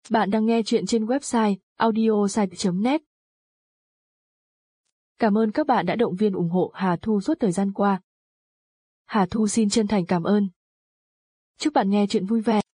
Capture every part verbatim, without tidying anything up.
Bạn đang nghe chuyện trên website audiosite chấm net. Cảm ơn các bạn đã động viên ủng hộ Hà Thu suốt thời gian qua. Hà Thu xin chân thành cảm ơn. Chúc bạn nghe chuyện vui vẻ.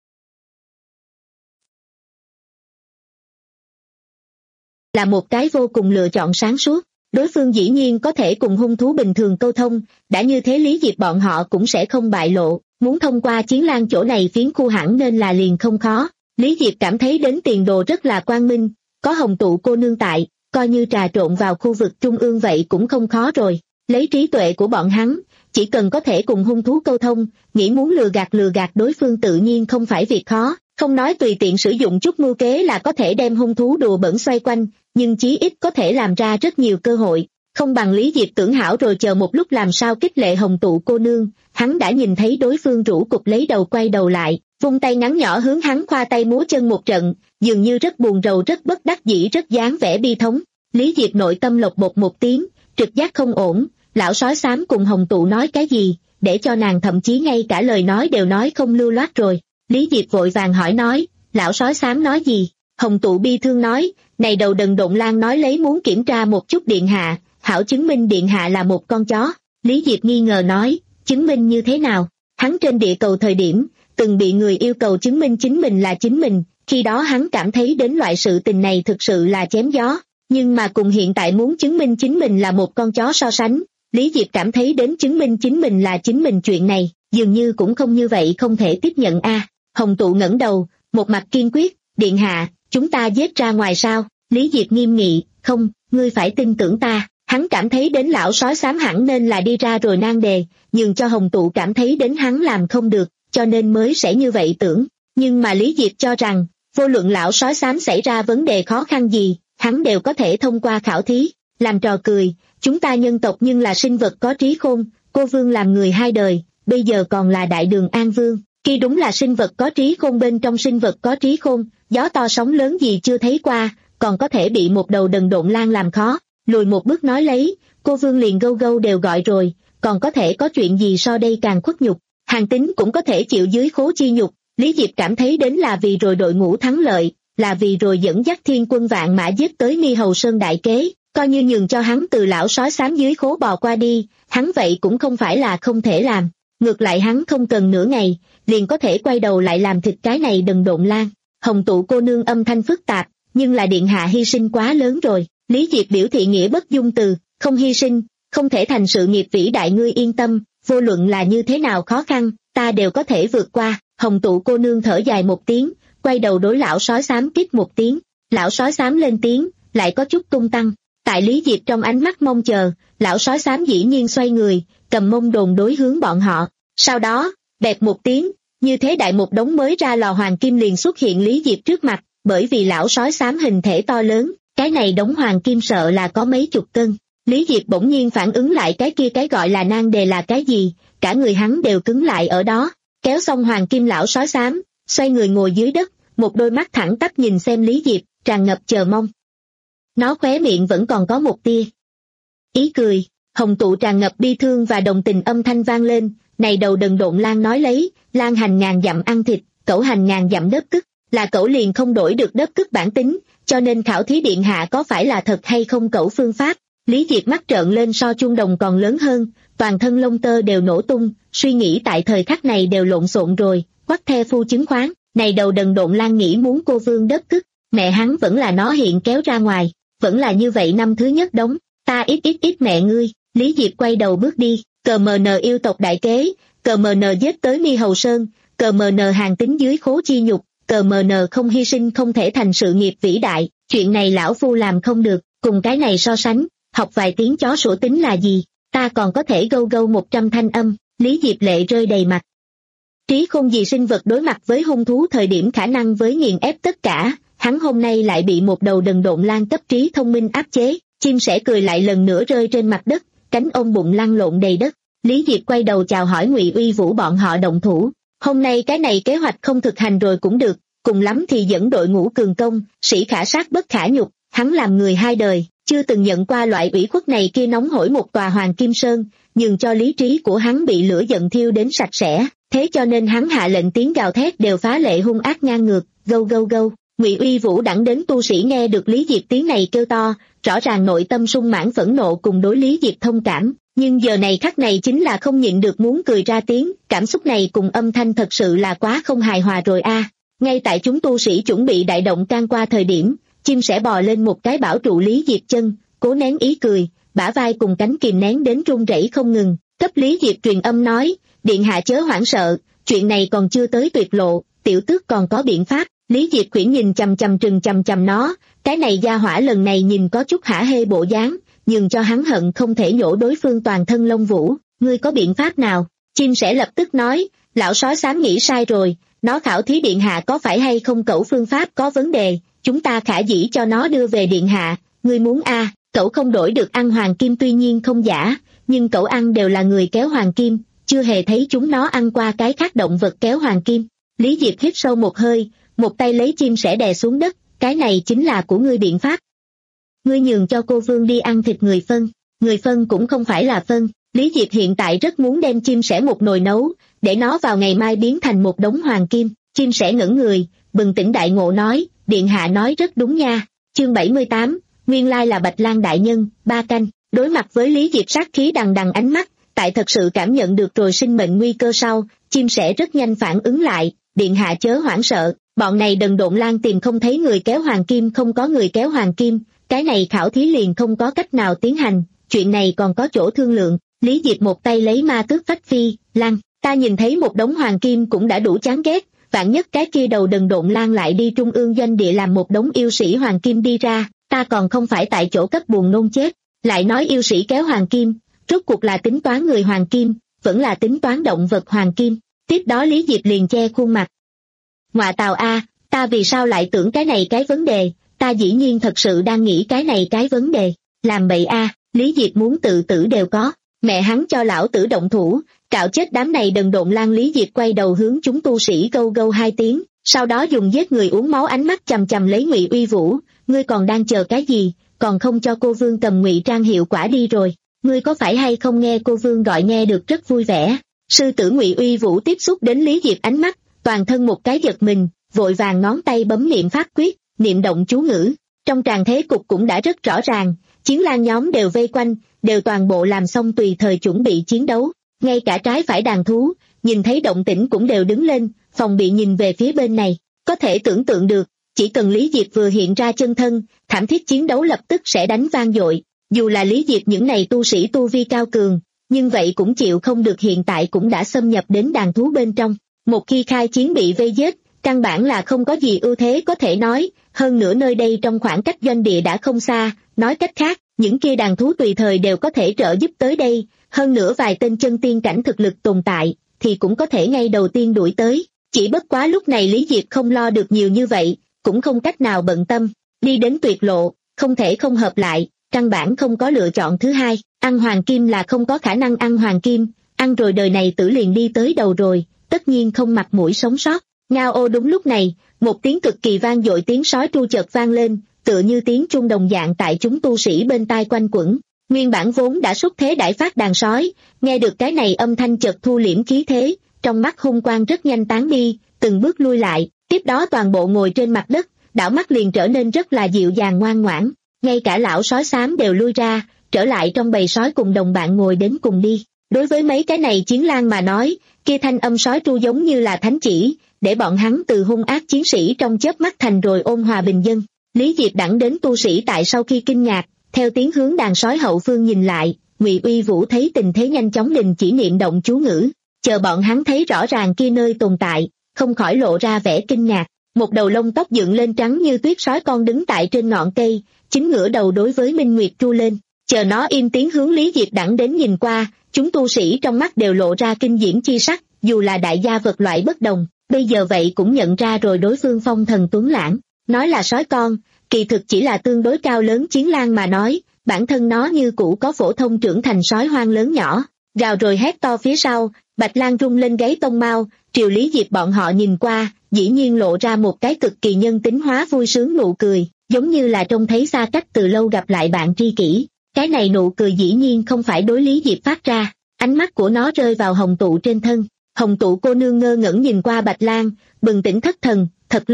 Là một cái vô cùng lựa chọn sáng suốt, đối phương dĩ nhiên có thể cùng hung thú bình thường câu thông, đã như thế Lý Diệp bọn họ cũng sẽ không bại lộ, muốn thông qua Chiến Lan chỗ này phiến khu hẳn nên là liền không khó. Lý Diệp cảm thấy đến tiền đồ rất là quang minh, có Hồng Tụ cô nương tại, coi như trà trộn vào khu vực trung ương vậy cũng không khó rồi. Lấy trí tuệ của bọn hắn, chỉ cần có thể cùng hung thú câu thông, nghĩ muốn lừa gạt lừa gạt đối phương tự nhiên không phải việc khó, không nói tùy tiện sử dụng chút mưu kế là có thể đem hung thú đùa bẩn xoay quanh, nhưng chí ít có thể làm ra rất nhiều cơ hội. Không bằng Lý Diệp tưởng hảo rồi chờ một lúc làm sao kích lệ Hồng Tụ cô nương, hắn đã nhìn thấy đối phương rũ cục lấy đầu quay đầu lại, vung tay ngắn nhỏ hướng hắn khoa tay múa chân một trận, dường như rất buồn rầu rất bất đắc dĩ rất dáng vẻ bi thống. Lý Diệp nội tâm lộc bột một tiếng, trực giác không ổn, lão sói xám cùng Hồng Tụ nói cái gì, để cho nàng thậm chí ngay cả lời nói đều nói không lưu loát rồi. Lý Diệp vội vàng hỏi nói, lão sói xám nói gì? Hồng Tụ bi thương nói, này đầu đần độn lang nói lấy muốn kiểm tra một chút điện hạ, hảo chứng minh điện hạ là một con chó. Lý Diệp nghi ngờ nói, chứng minh như thế nào? Hắn trên địa cầu thời điểm, từng bị người yêu cầu chứng minh chính mình là chính mình, khi đó hắn cảm thấy đến loại sự tình này thực sự là chém gió, nhưng mà cùng hiện tại muốn chứng minh chính mình là một con chó so sánh, Lý Diệp cảm thấy đến chứng minh chính mình là chính mình chuyện này, dường như cũng không như vậy không thể tiếp nhận a. À, Hồng Tụ ngẩng đầu, một mặt kiên quyết, điện hạ, chúng ta giết ra ngoài sao? Lý Diệp nghiêm nghị, không, ngươi phải tin tưởng ta. Hắn cảm thấy đến lão sói xám hẳn nên là đi ra rồi nan đề, nhưng cho Hồng Tụ cảm thấy đến hắn làm không được, cho nên mới sẽ như vậy tưởng. Nhưng mà Lý Diệp cho rằng, vô luận lão sói xám xảy ra vấn đề khó khăn gì, hắn đều có thể thông qua khảo thí, làm trò cười. Chúng ta nhân tộc nhưng là sinh vật có trí khôn, cô vương làm người hai đời, bây giờ còn là đại đường An Vương, khi đúng là sinh vật có trí khôn bên trong sinh vật có trí khôn, gió to sóng lớn gì chưa thấy qua, còn có thể bị một đầu đần độn lang làm khó. Lùi một bước nói lấy, cô vương liền gâu gâu đều gọi rồi, còn có thể có chuyện gì so đây càng khuất nhục. Hàn Tín cũng có thể chịu dưới khố chi nhục. Lý Diệp cảm thấy đến là vì rồi đội ngũ thắng lợi, là vì rồi dẫn dắt thiên quân vạn mã giết tới Mi Hầu Sơn đại kế, coi như nhường cho hắn từ lão sói xám dưới khố bò qua đi, hắn vậy cũng không phải là không thể làm. Ngược lại hắn không cần nửa ngày, liền có thể quay đầu lại làm thịt cái này đần độn lang. Hồng Tụ cô nương âm thanh phức tạp, nhưng là điện hạ hy sinh quá lớn rồi. Lý Diệp biểu thị nghĩa bất dung từ, không hy sinh, không thể thành sự nghiệp vĩ đại, ngươi yên tâm, vô luận là như thế nào khó khăn, ta đều có thể vượt qua. Hồng Tụ cô nương thở dài một tiếng, quay đầu đối lão sói xám kít một tiếng, lão sói xám lên tiếng, lại có chút tung tăng. Tại Lý Diệp trong ánh mắt mong chờ, lão sói xám dĩ nhiên xoay người, cầm mông đồn đối hướng bọn họ. Sau đó, bẹp một tiếng, như thế đại một đống mới ra lò hoàng kim liền xuất hiện Lý Diệp trước mặt, bởi vì lão sói xám hình thể to lớn, cái này đống hoàng kim sợ là có mấy chục cân. Lý Diệp bỗng nhiên phản ứng lại cái kia cái gọi là nan đề là cái gì, cả người hắn đều cứng lại ở đó. Kéo xong hoàng kim lão sói xám, xoay người ngồi dưới đất, một đôi mắt thẳng tắp nhìn xem Lý Diệp, tràn ngập chờ mong. Nó khóe miệng vẫn còn có một tia ý cười. Hồng Tụ tràn ngập bi thương và đồng tình âm thanh vang lên, này đầu đần độn lang nói lấy, lang hành ngàn dặm ăn thịt, cẩu hành ngàn dặm đất cức, là cẩu liền không đổi được đất cức bản tính, cho nên khảo thí điện hạ có phải là thật hay không cẩu phương pháp. Lý Diệp mắt trợn lên so chuông đồng còn lớn hơn, toàn thân lông tơ đều nổ tung, suy nghĩ tại thời khắc này đều lộn xộn rồi, quắc the phu chứng khoán, này đầu đần độn lang nghĩ muốn cô vương đất cức, mẹ hắn vẫn là nó hiện kéo ra ngoài, vẫn là như vậy năm thứ nhất đóng, ta ít ít ít mẹ ngươi. Lý Diệp quay đầu bước đi, cờ mờ nờ yêu tộc đại kế, cờ mờ nờ giết tới Mi Hầu Sơn, cờ mờ nờ Hàn Tín dưới khố chi nhục, cờ mờ nờ không hy sinh không thể thành sự nghiệp vĩ đại, chuyện này lão phu làm không được, cùng cái này so sánh, học vài tiếng chó sủa tính là gì, ta còn có thể gâu gâu một trăm thanh âm. Lý Diệp lệ rơi đầy mặt. Trí khôn gì sinh vật đối mặt với hung thú thời điểm khả năng với nghiền ép tất cả, hắn hôm nay lại bị một đầu đần độn lang cấp trí thông minh áp chế, chim sẻ cười lại lần nữa rơi trên mặt đất, cánh ôm bụng lăn lộn đầy đất. Lý Diệp quay đầu chào hỏi Ngụy Uy Vũ bọn họ động thủ, hôm nay cái này kế hoạch không thực hành rồi cũng được, cùng lắm thì dẫn đội ngũ cường công, sĩ khả sát bất khả nhục, hắn làm người hai đời, chưa từng nhận qua loại ủy khuất này kia nóng hổi một tòa Hoàng Kim Sơn, nhưng cho lý trí của hắn bị lửa giận thiêu đến sạch sẽ, thế cho nên hắn hạ lệnh tiếng gào thét đều phá lệ hung ác ngang ngược, gâu gâu gâu. Ngụy Uy Vũ đẳng đến tu sĩ nghe được Lý Diệp tiếng này kêu to, rõ ràng nội tâm sung mãn phẫn nộ cùng đối Lý Diệp thông cảm, nhưng giờ này khắc này chính là không nhịn được muốn cười ra tiếng, cảm xúc này cùng âm thanh thật sự là quá không hài hòa rồi a. À. Ngay tại chúng tu sĩ chuẩn bị đại động can qua thời điểm, chim sẻ bò lên một cái bảo trụ Lý Diệp chân, cố nén ý cười, bả vai cùng cánh kìm nén đến run rẩy không ngừng, cấp Lý Diệp truyền âm nói, điện hạ chớ hoảng sợ, chuyện này còn chưa tới tuyệt lộ, tiểu tước còn có biện pháp. Lý Diệp khuyển nhìn chằm chằm trừng chằm chằm nó, cái này gia hỏa lần này nhìn có chút hả hê bộ dáng, nhưng cho hắn hận không thể nhổ đối phương toàn thân lông vũ, ngươi có biện pháp nào? Chim sẻ lập tức nói, lão sói xám nghĩ sai rồi, nó khảo thí điện hạ có phải hay không cẩu phương pháp có vấn đề, chúng ta khả dĩ cho nó đưa về điện hạ, ngươi muốn a? À, cẩu không đổi được ăn hoàng kim tuy nhiên không giả, nhưng cẩu ăn đều là người kéo hoàng kim, chưa hề thấy chúng nó ăn qua cái khác động vật kéo hoàng kim. Lý Diệp hít sâu một hơi, một tay lấy chim sẻ đè xuống đất, cái này chính là của ngươi biện pháp. Ngươi nhường cho cô Vương đi ăn thịt người phân, người phân cũng không phải là phân. Lý Diệp hiện tại rất muốn đem chim sẻ một nồi nấu, để nó vào ngày mai biến thành một đống hoàng kim. Chim sẻ ngẩn người, bừng tỉnh đại ngộ nói, điện hạ nói rất đúng nha. Chương bảy mươi tám, nguyên lai là Bạch Lang đại nhân, ba canh. Đối mặt với Lý Diệp sát khí đằng đằng ánh mắt, tại thật sự cảm nhận được rồi sinh mệnh nguy cơ sau, chim sẻ rất nhanh phản ứng lại, điện hạ chớ hoảng sợ, bọn này đần độn lang tìm không thấy người kéo hoàng kim, không có người kéo hoàng kim, cái này khảo thí liền không có cách nào tiến hành, chuyện này còn có chỗ thương lượng. Lý Diệp một tay lấy ma tước phách phi, lang, ta nhìn thấy một đống hoàng kim cũng đã đủ chán ghét, vạn nhất cái kia đầu đần độn lang lại đi trung ương doanh địa làm một đống yêu sĩ hoàng kim đi ra, ta còn không phải tại chỗ cấp buồn nôn chết. Lại nói yêu sĩ kéo hoàng kim, rốt cuộc là tính toán người hoàng kim, vẫn là tính toán động vật hoàng kim. Tiếp đó Lý Diệp liền che khuôn mặt. Ngoạ tào a, ta vì sao lại tưởng cái này cái vấn đề, ta dĩ nhiên thật sự đang nghĩ cái này cái vấn đề, làm bậy a, Lý Diệp muốn tự tử đều có, mẹ hắn cho lão tử động thủ, cạo chết đám này đần độn lang. Lý Diệp quay đầu hướng chúng tu sĩ gâu gâu hai tiếng, sau đó dùng giết người uống máu ánh mắt chằm chằm lấy Ngụy Uy Vũ, ngươi còn đang chờ cái gì, còn không cho cô Vương cầm ngụy trang hiệu quả đi rồi, ngươi có phải hay không nghe cô Vương gọi nghe được rất vui vẻ. Sư tử Ngụy Uy Vũ tiếp xúc đến Lý Diệp ánh mắt, toàn thân một cái giật mình, vội vàng ngón tay bấm niệm pháp quyết, niệm động chú ngữ. Trong tràng thế cục cũng đã rất rõ ràng, chiến lang nhóm đều vây quanh, đều toàn bộ làm xong tùy thời chuẩn bị chiến đấu. Ngay cả trái phải đàn thú, nhìn thấy động tĩnh cũng đều đứng lên, phòng bị nhìn về phía bên này. Có thể tưởng tượng được, chỉ cần Lý Diệp vừa hiện ra chân thân, thảm thiết chiến đấu lập tức sẽ đánh vang dội. Dù là Lý Diệp những này tu sĩ tu vi cao cường, nhưng vậy cũng chịu không được, hiện tại cũng đã xâm nhập đến đàn thú bên trong. Một khi khai chiến bị vây giết, căn bản là không có gì ưu thế có thể nói, hơn nữa nơi đây trong khoảng cách doanh địa đã không xa, nói cách khác, những kia đàn thú tùy thời đều có thể trợ giúp tới đây, hơn nữa vài tên chân tiên cảnh thực lực tồn tại, thì cũng có thể ngay đầu tiên đuổi tới. Chỉ bất quá lúc này Lý Diệp không lo được nhiều như vậy, cũng không cách nào bận tâm, đi đến tuyệt lộ, không thể không hợp lại, căn bản không có lựa chọn thứ hai, ăn hoàng kim là không có khả năng ăn hoàng kim, ăn rồi đời này tử liền đi tới đầu rồi, tất nhiên không mặt mũi sống sót. Ngao ô. Đúng lúc này, một tiếng cực kỳ vang dội tiếng sói tru chợt vang lên, tựa như tiếng trung đồng dạng tại chúng tu sĩ bên tai quanh quẩn. Nguyên bản vốn đã xuất thế đại phát đàn sói, nghe được cái này âm thanh chợt thu liễm khí thế, trong mắt hung quang rất nhanh tán đi, từng bước lui lại, tiếp đó toàn bộ ngồi trên mặt đất, đảo mắt liền trở nên rất là dịu dàng ngoan ngoãn. Ngay cả lão sói xám đều lui ra, trở lại trong bầy sói cùng đồng bạn ngồi đến cùng đi. Đối với mấy cái này chiến lang mà nói, kia thanh âm sói tru giống như là thánh chỉ, để bọn hắn từ hung ác chiến sĩ trong chớp mắt thành rồi ôn hòa bình dân. Lý Diệp đẳng đến tu sĩ tại sau khi kinh ngạc, theo tiếng hướng đàn sói hậu phương nhìn lại, Ngụy Uy Vũ thấy tình thế nhanh chóng đình chỉ niệm động chú ngữ, chờ bọn hắn thấy rõ ràng kia nơi tồn tại, không khỏi lộ ra vẻ kinh ngạc. Một đầu lông tóc dựng lên trắng như tuyết sói con đứng tại trên ngọn cây, chính ngửa đầu đối với Minh Nguyệt tru lên, chờ nó im tiếng hướng Lý Diệp đẳng đến nhìn qua, chúng tu sĩ trong mắt đều lộ ra kinh diễm chi sắc, dù là đại gia vật loại bất đồng, bây giờ vậy cũng nhận ra rồi đối phương phong thần tuấn lãng. Nói là sói con, kỳ thực chỉ là tương đối cao lớn chiến lang mà nói, bản thân nó như cũ có phổ thông trưởng thành sói hoang lớn nhỏ, gào rồi hét to phía sau, Bạch Lang rung lên gáy tông mao, triều Lý Diệp bọn họ nhìn qua, dĩ nhiên lộ ra một cái cực kỳ nhân tính hóa vui sướng nụ cười, giống như là trông thấy xa cách từ lâu gặp lại bạn tri kỷ. Cái này nụ cười dĩ nhiên không phải đối Lý Diệp phát ra, ánh mắt của nó rơi vào Hồng Tụ trên thân. Hồng Tụ cô nương ngơ ngẩn nhìn qua Bạch Lang, bừng tỉnh thất thần, thật lâu,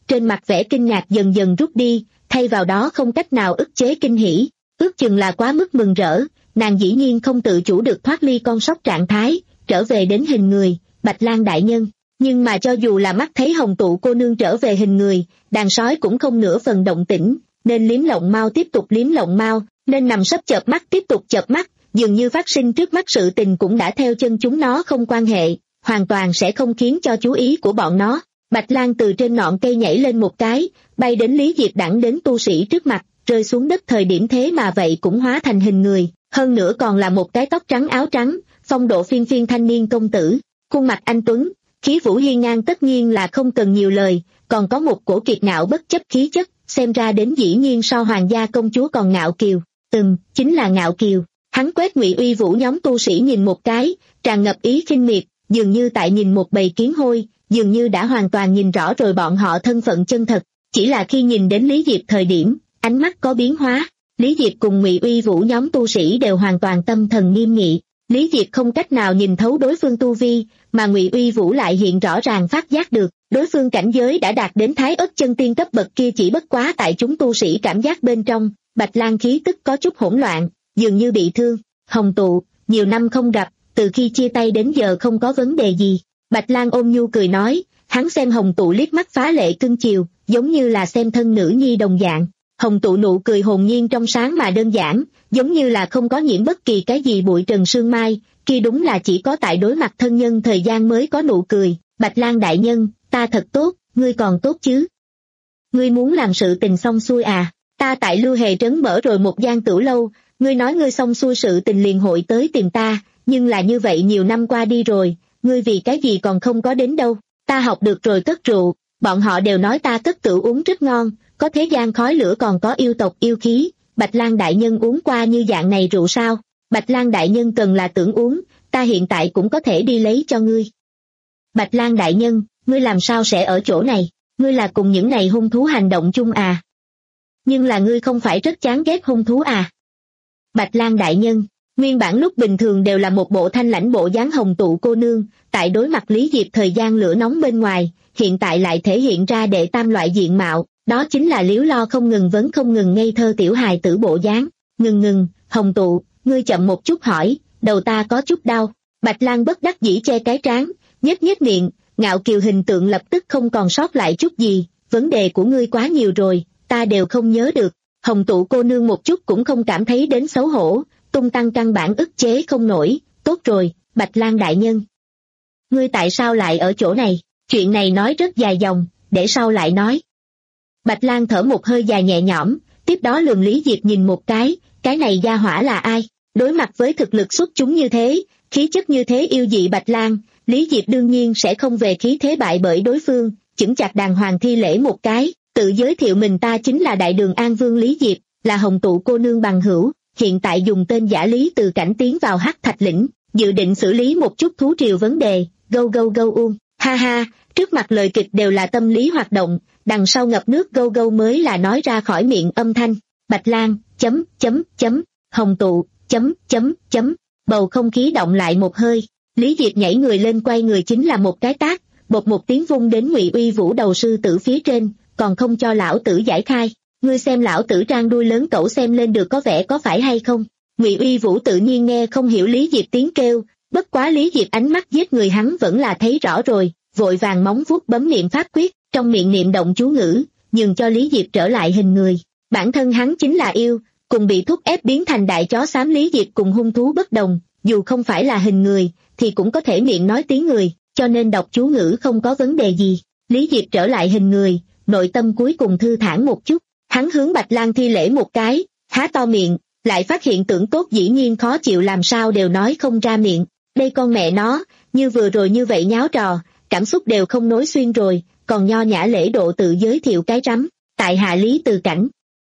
trên mặt vẻ kinh ngạc dần dần rút đi, thay vào đó không cách nào ức chế kinh hỉ, ước chừng là quá mức mừng rỡ, nàng dĩ nhiên không tự chủ được thoát ly con sóc trạng thái, trở về đến hình người, Bạch Lang đại nhân. Nhưng mà cho dù là mắt thấy Hồng Tụ cô nương trở về hình người, đàn sói cũng không nửa phần động tĩnh, nên liếm lộng mau tiếp tục liếm lộng mau, nên nằm sấp chợp mắt tiếp tục chợp mắt, dường như phát sinh trước mắt sự tình cũng đã theo chân chúng nó không quan hệ, hoàn toàn sẽ không khiến cho chú ý của bọn nó. Bạch Lang từ trên ngọn cây nhảy lên một cái, bay đến Lý Diệp đẳng đến tu sĩ trước mặt, rơi xuống đất thời điểm thế mà vậy cũng hóa thành hình người, hơn nữa còn là một cái tóc trắng áo trắng, phong độ phiên phiên thanh niên công tử, khuôn mặt anh tuấn, khí vũ hiên ngang tất nhiên là không cần nhiều lời, còn có một cổ kiệt ngạo bất chấp khí chất, xem ra đến dĩ nhiên so hoàng gia công chúa còn ngạo kiều, ừm, chính là ngạo kiều. Hắn quét Ngụy Uy Vũ nhóm tu sĩ nhìn một cái, tràn ngập ý khinh miệt, dường như tại nhìn một bầy kiến hôi, dường như đã hoàn toàn nhìn rõ rồi bọn họ thân phận chân thật, chỉ là khi nhìn đến Lý Diệp thời điểm, ánh mắt có biến hóa, Lý Diệp cùng Ngụy Uy Vũ nhóm tu sĩ đều hoàn toàn tâm thần nghiêm nghị, Lý Diệp không cách nào nhìn thấu đối phương tu vi, mà Ngụy Uy Vũ lại hiện rõ ràng phát giác được, đối phương cảnh giới đã đạt đến Thái Ất chân tiên cấp bậc kia chỉ bất quá tại chúng tu sĩ cảm giác bên trong, Bạch Lang khí tức có chút hỗn loạn, dường như bị thương. Hồng Tụ, nhiều năm không gặp, từ khi chia tay đến giờ không có vấn đề gì. Bạch Lang ôm nhu cười nói, hắn xem Hồng Tụ liếc mắt phá lệ cưng chiều, giống như là xem thân nữ nhi đồng dạng. Hồng Tụ nụ cười hồn nhiên trong sáng mà đơn giản, giống như là không có nhiễm bất kỳ cái gì bụi trần sương mai, kia đúng là chỉ có tại đối mặt thân nhân thời gian mới có nụ cười. Bạch Lang đại nhân, ta thật tốt, ngươi còn tốt chứ? Ngươi muốn làm sự tình xong xuôi à? Ta tại Lưu Hề trấn mở rồi một gian tửu lâu, ngươi nói ngươi xong xuôi sự tình liền hội tới tìm ta, nhưng là như vậy nhiều năm qua đi rồi, ngươi vì cái gì còn không có đến đâu? Ta học được rồi cất rượu, bọn họ đều nói ta cất rượu uống rất ngon, có thế gian khói lửa còn có yêu tộc yêu khí. Bạch Lang đại nhân uống qua như dạng này rượu sao? Bạch Lang đại nhân cần là tưởng uống, ta hiện tại cũng có thể đi lấy cho ngươi. Bạch Lang đại nhân, ngươi làm sao sẽ ở chỗ này? Ngươi là cùng những này hung thú hành động chung à? Nhưng là ngươi không phải rất chán ghét hung thú à? Bạch Lang đại nhân, nguyên bản lúc bình thường đều là một bộ thanh lãnh bộ dáng Hồng Tụ cô nương, tại đối mặt Lý Diệp thời gian lửa nóng bên ngoài, hiện tại lại thể hiện ra đệ tam loại diện mạo, đó chính là liếu lo không ngừng vấn không ngừng ngây thơ tiểu hài tử bộ dáng. Ngừng ngừng, Hồng Tụ, ngươi chậm một chút hỏi, đầu ta có chút đau. Bạch Lang bất đắc dĩ che cái trán, nhếch nhếch miệng, ngạo kiều hình tượng lập tức không còn sót lại chút gì, vấn đề của ngươi quá nhiều rồi, ta đều không nhớ được. Hồng Tụ cô nương một chút cũng không cảm thấy đến xấu hổ, tung tăng căn bản ức chế không nổi. Tốt rồi, Bạch Lang đại nhân, ngươi tại sao lại ở chỗ này? Chuyện này nói rất dài dòng, để sau lại nói. Bạch Lang thở một hơi dài nhẹ nhõm, tiếp đó lườm Lý Diệp nhìn một cái, cái này gia hỏa là ai? Đối mặt với thực lực xuất chúng như thế, khí chất như thế yêu dị Bạch Lang, Lý Diệp đương nhiên sẽ không về khí thế bại bởi đối phương, chững chạc đàng hoàng thi lễ một cái, tự giới thiệu mình ta chính là Đại Đường An Vương Lý Diệp, là Hồng Tụ cô nương bằng hữu, hiện tại dùng tên giả Lý từ cảnh tiến vào Hắc Thạch lĩnh, dự định xử lý một chút thú triều vấn đề. Gâu gâu gâu uông, ha ha, trước mặt lời kịch đều là tâm lý hoạt động, đằng sau ngập nước gâu gâu mới là nói ra khỏi miệng âm thanh. Bạch Lang, chấm, chấm, chấm, Hồng Tụ, chấm, chấm, chấm, bầu không khí động lại một hơi, Lý Diệp nhảy người lên quay người chính là một cái tát, bột một tiếng vung đến Ngụy Uy Vũ đầu sư tử phía trên, còn không cho lão tử giải khai, ngươi xem lão tử trang đuôi lớn cẩu xem lên được có vẻ có phải hay không? Ngụy Uy Vũ tự nhiên nghe không hiểu Lý Diệp tiếng kêu, bất quá Lý Diệp ánh mắt giết người hắn vẫn là thấy rõ rồi, vội vàng móng vuốt bấm niệm pháp quyết, trong miệng niệm động chú ngữ, nhường cho Lý Diệp trở lại hình người. Bản thân hắn chính là yêu, cùng bị thúc ép biến thành đại chó xám Lý Diệp cùng hung thú bất đồng, dù không phải là hình người, thì cũng có thể miệng nói tiếng người, cho nên đọc chú ngữ không có vấn đề gì. Lý Diệp trở lại hình người, nội tâm cuối cùng thư thản một chút, hắn hướng Bạch Lang thi lễ một cái, há to miệng, lại phát hiện tưởng tốt dĩ nhiên khó chịu làm sao đều nói không ra miệng. Đây con mẹ nó, như vừa rồi như vậy nháo trò, cảm xúc đều không nối xuyên rồi, còn nho nhã lễ độ tự giới thiệu cái rắm, tại hạ Lý từ cảnh.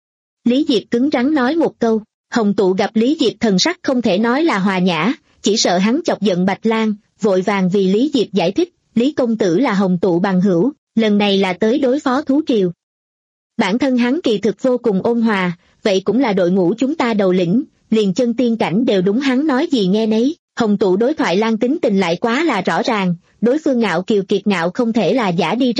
Lý Diệp cứng rắn nói một câu, Hồng Tụ gặp Lý Diệp thần sắc không thể nói là hòa nhã, chỉ sợ hắn chọc giận Bạch Lang, vội vàng vì Lý Diệp giải thích, Lý công tử là Hồng Tụ bằng hữu, lần này là tới đối phó thú triều. Bản thân hắn kỳ thực vô cùng ôn hòa, vậy cũng là đội ngũ chúng ta đầu lĩnh, liền chân tiên cảnh đều đúng hắn nói gì nghe nấy. Hồng Tụ đối thoại Lang tính tình lại quá là rõ ràng, đối phương ngạo kiều kiệt ngạo không thể là giả đi ra,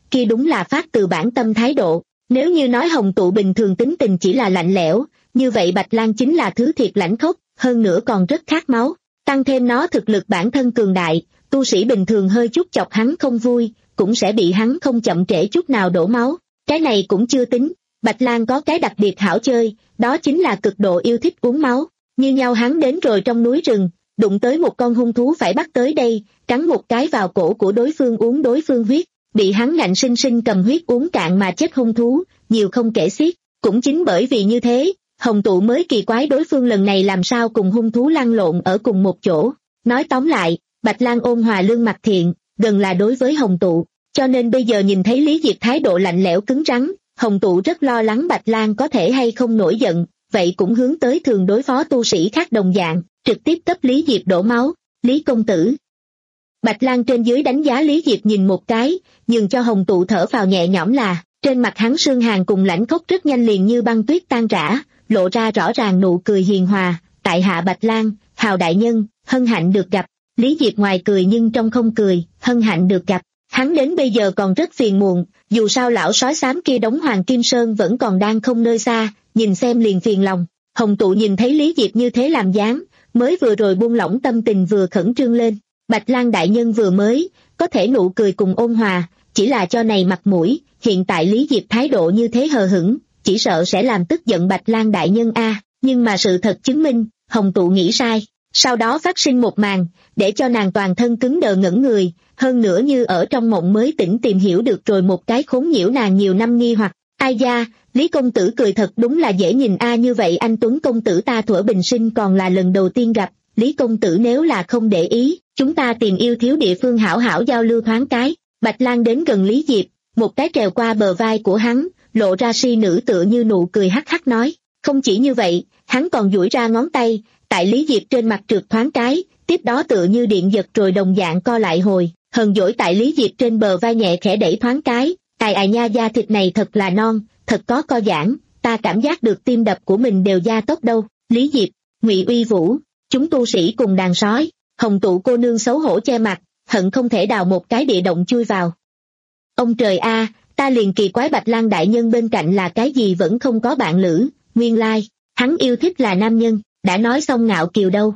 kia đúng là phát từ bản tâm thái độ. Nếu như nói Hồng Tụ bình thường tính tình chỉ là lạnh lẽo, như vậy Bạch Lang chính là thứ thiệt lãnh khốc, hơn nữa còn rất khát máu. Tăng thêm nó thực lực bản thân cường đại, tu sĩ bình thường hơi chút chọc hắn không vui, cũng sẽ bị hắn không chậm trễ chút nào đổ máu. Cái này cũng chưa tính, Bạch Lang có cái đặc biệt hảo chơi, đó chính là cực độ yêu thích uống máu. Như nhau hắn đến rồi trong núi rừng, đụng tới một con hung thú phải bắt tới đây, cắn một cái vào cổ của đối phương uống đối phương huyết, bị hắn ngạnh sinh sinh cầm huyết uống cạn mà chết hung thú, nhiều không kể xiết. Cũng chính bởi vì như thế, Hồng Tụ mới kỳ quái đối phương lần này làm sao cùng hung thú lăn lộn ở cùng một chỗ. Nói tóm lại, Bạch Lang ôn hòa lương mặt thiện, gần là đối với Hồng Tụ, cho nên bây giờ nhìn thấy Lý Diệp thái độ lạnh lẽo cứng rắn, Hồng Tụ rất lo lắng Bạch Lang có thể hay không nổi giận, vậy cũng hướng tới thường đối phó tu sĩ khác đồng dạng, trực tiếp cấp Lý Diệp đổ máu. Lý công tử. Bạch Lang trên dưới đánh giá Lý Diệp nhìn một cái, nhường cho Hồng Tụ thở phào nhẹ nhõm là, trên mặt hắn sương hàn cùng lãnh khốc rất nhanh liền như băng tuyết tan rã, lộ ra rõ ràng nụ cười hiền hòa. Tại hạ Bạch Lang, Hào đại nhân, hân hạnh được gặp. Lý Diệp ngoài cười nhưng trong không cười, hân hạnh được gặp. Hắn đến bây giờ còn rất phiền muộn, dù sao lão sói xám kia đóng Hoàng Kim Sơn vẫn còn đang không nơi xa, nhìn xem liền phiền lòng. Hồng Tụ nhìn thấy Lý Diệp như thế làm dáng, mới vừa rồi buông lỏng tâm tình vừa khẩn trương lên. Bạch Lang đại nhân vừa mới, có thể nụ cười cùng ôn hòa, chỉ là cho này mặt mũi, hiện tại Lý Diệp thái độ như thế hờ hững, chỉ sợ sẽ làm tức giận Bạch Lang đại nhân a. Nhưng mà sự thật chứng minh, Hồng Tụ nghĩ sai. Sau đó phát sinh một màn, để cho nàng toàn thân cứng đờ ngẩn người, hơn nữa như ở trong mộng mới tỉnh tìm hiểu được rồi một cái khốn nhiễu nàng nhiều năm nghi hoặc. Ai da, Lý công tử cười thật đúng là dễ nhìn a, như vậy anh Tuấn công tử ta thuở bình sinh còn là lần đầu tiên gặp. Lý công tử nếu là không để ý, chúng ta tìm yêu thiếu địa phương hảo hảo giao lưu thoáng cái. Bạch Lang đến gần Lý Diệp, một cái trèo qua bờ vai của hắn, lộ ra si nữ tựa như nụ cười hắc hắc nói. Không chỉ như vậy, hắn còn duỗi ra ngón tay, tại Lý Diệp trên mặt trượt thoáng cái, tiếp đó tựa như điện giật rồi đồng dạng co lại hồi, hờn dỗi tại Lý Diệp trên bờ vai nhẹ khẽ đẩy thoáng cái. Ai ai nha, da thịt này thật là non, thật có co giãn, ta cảm giác được tim đập của mình đều gia tốc đâu. Lý Diệp, Ngụy Uy Vũ, chúng tu sĩ cùng đàn sói. Hồng Tụ cô nương xấu hổ che mặt, hận không thể đào một cái địa động chui vào. Ông trời a, ta liền kỳ quái Bạch Lang đại nhân bên cạnh là cái gì vẫn không có bạn lữ, nguyên lai, hắn yêu thích là nam nhân. Đã nói xong ngạo kiều đâu.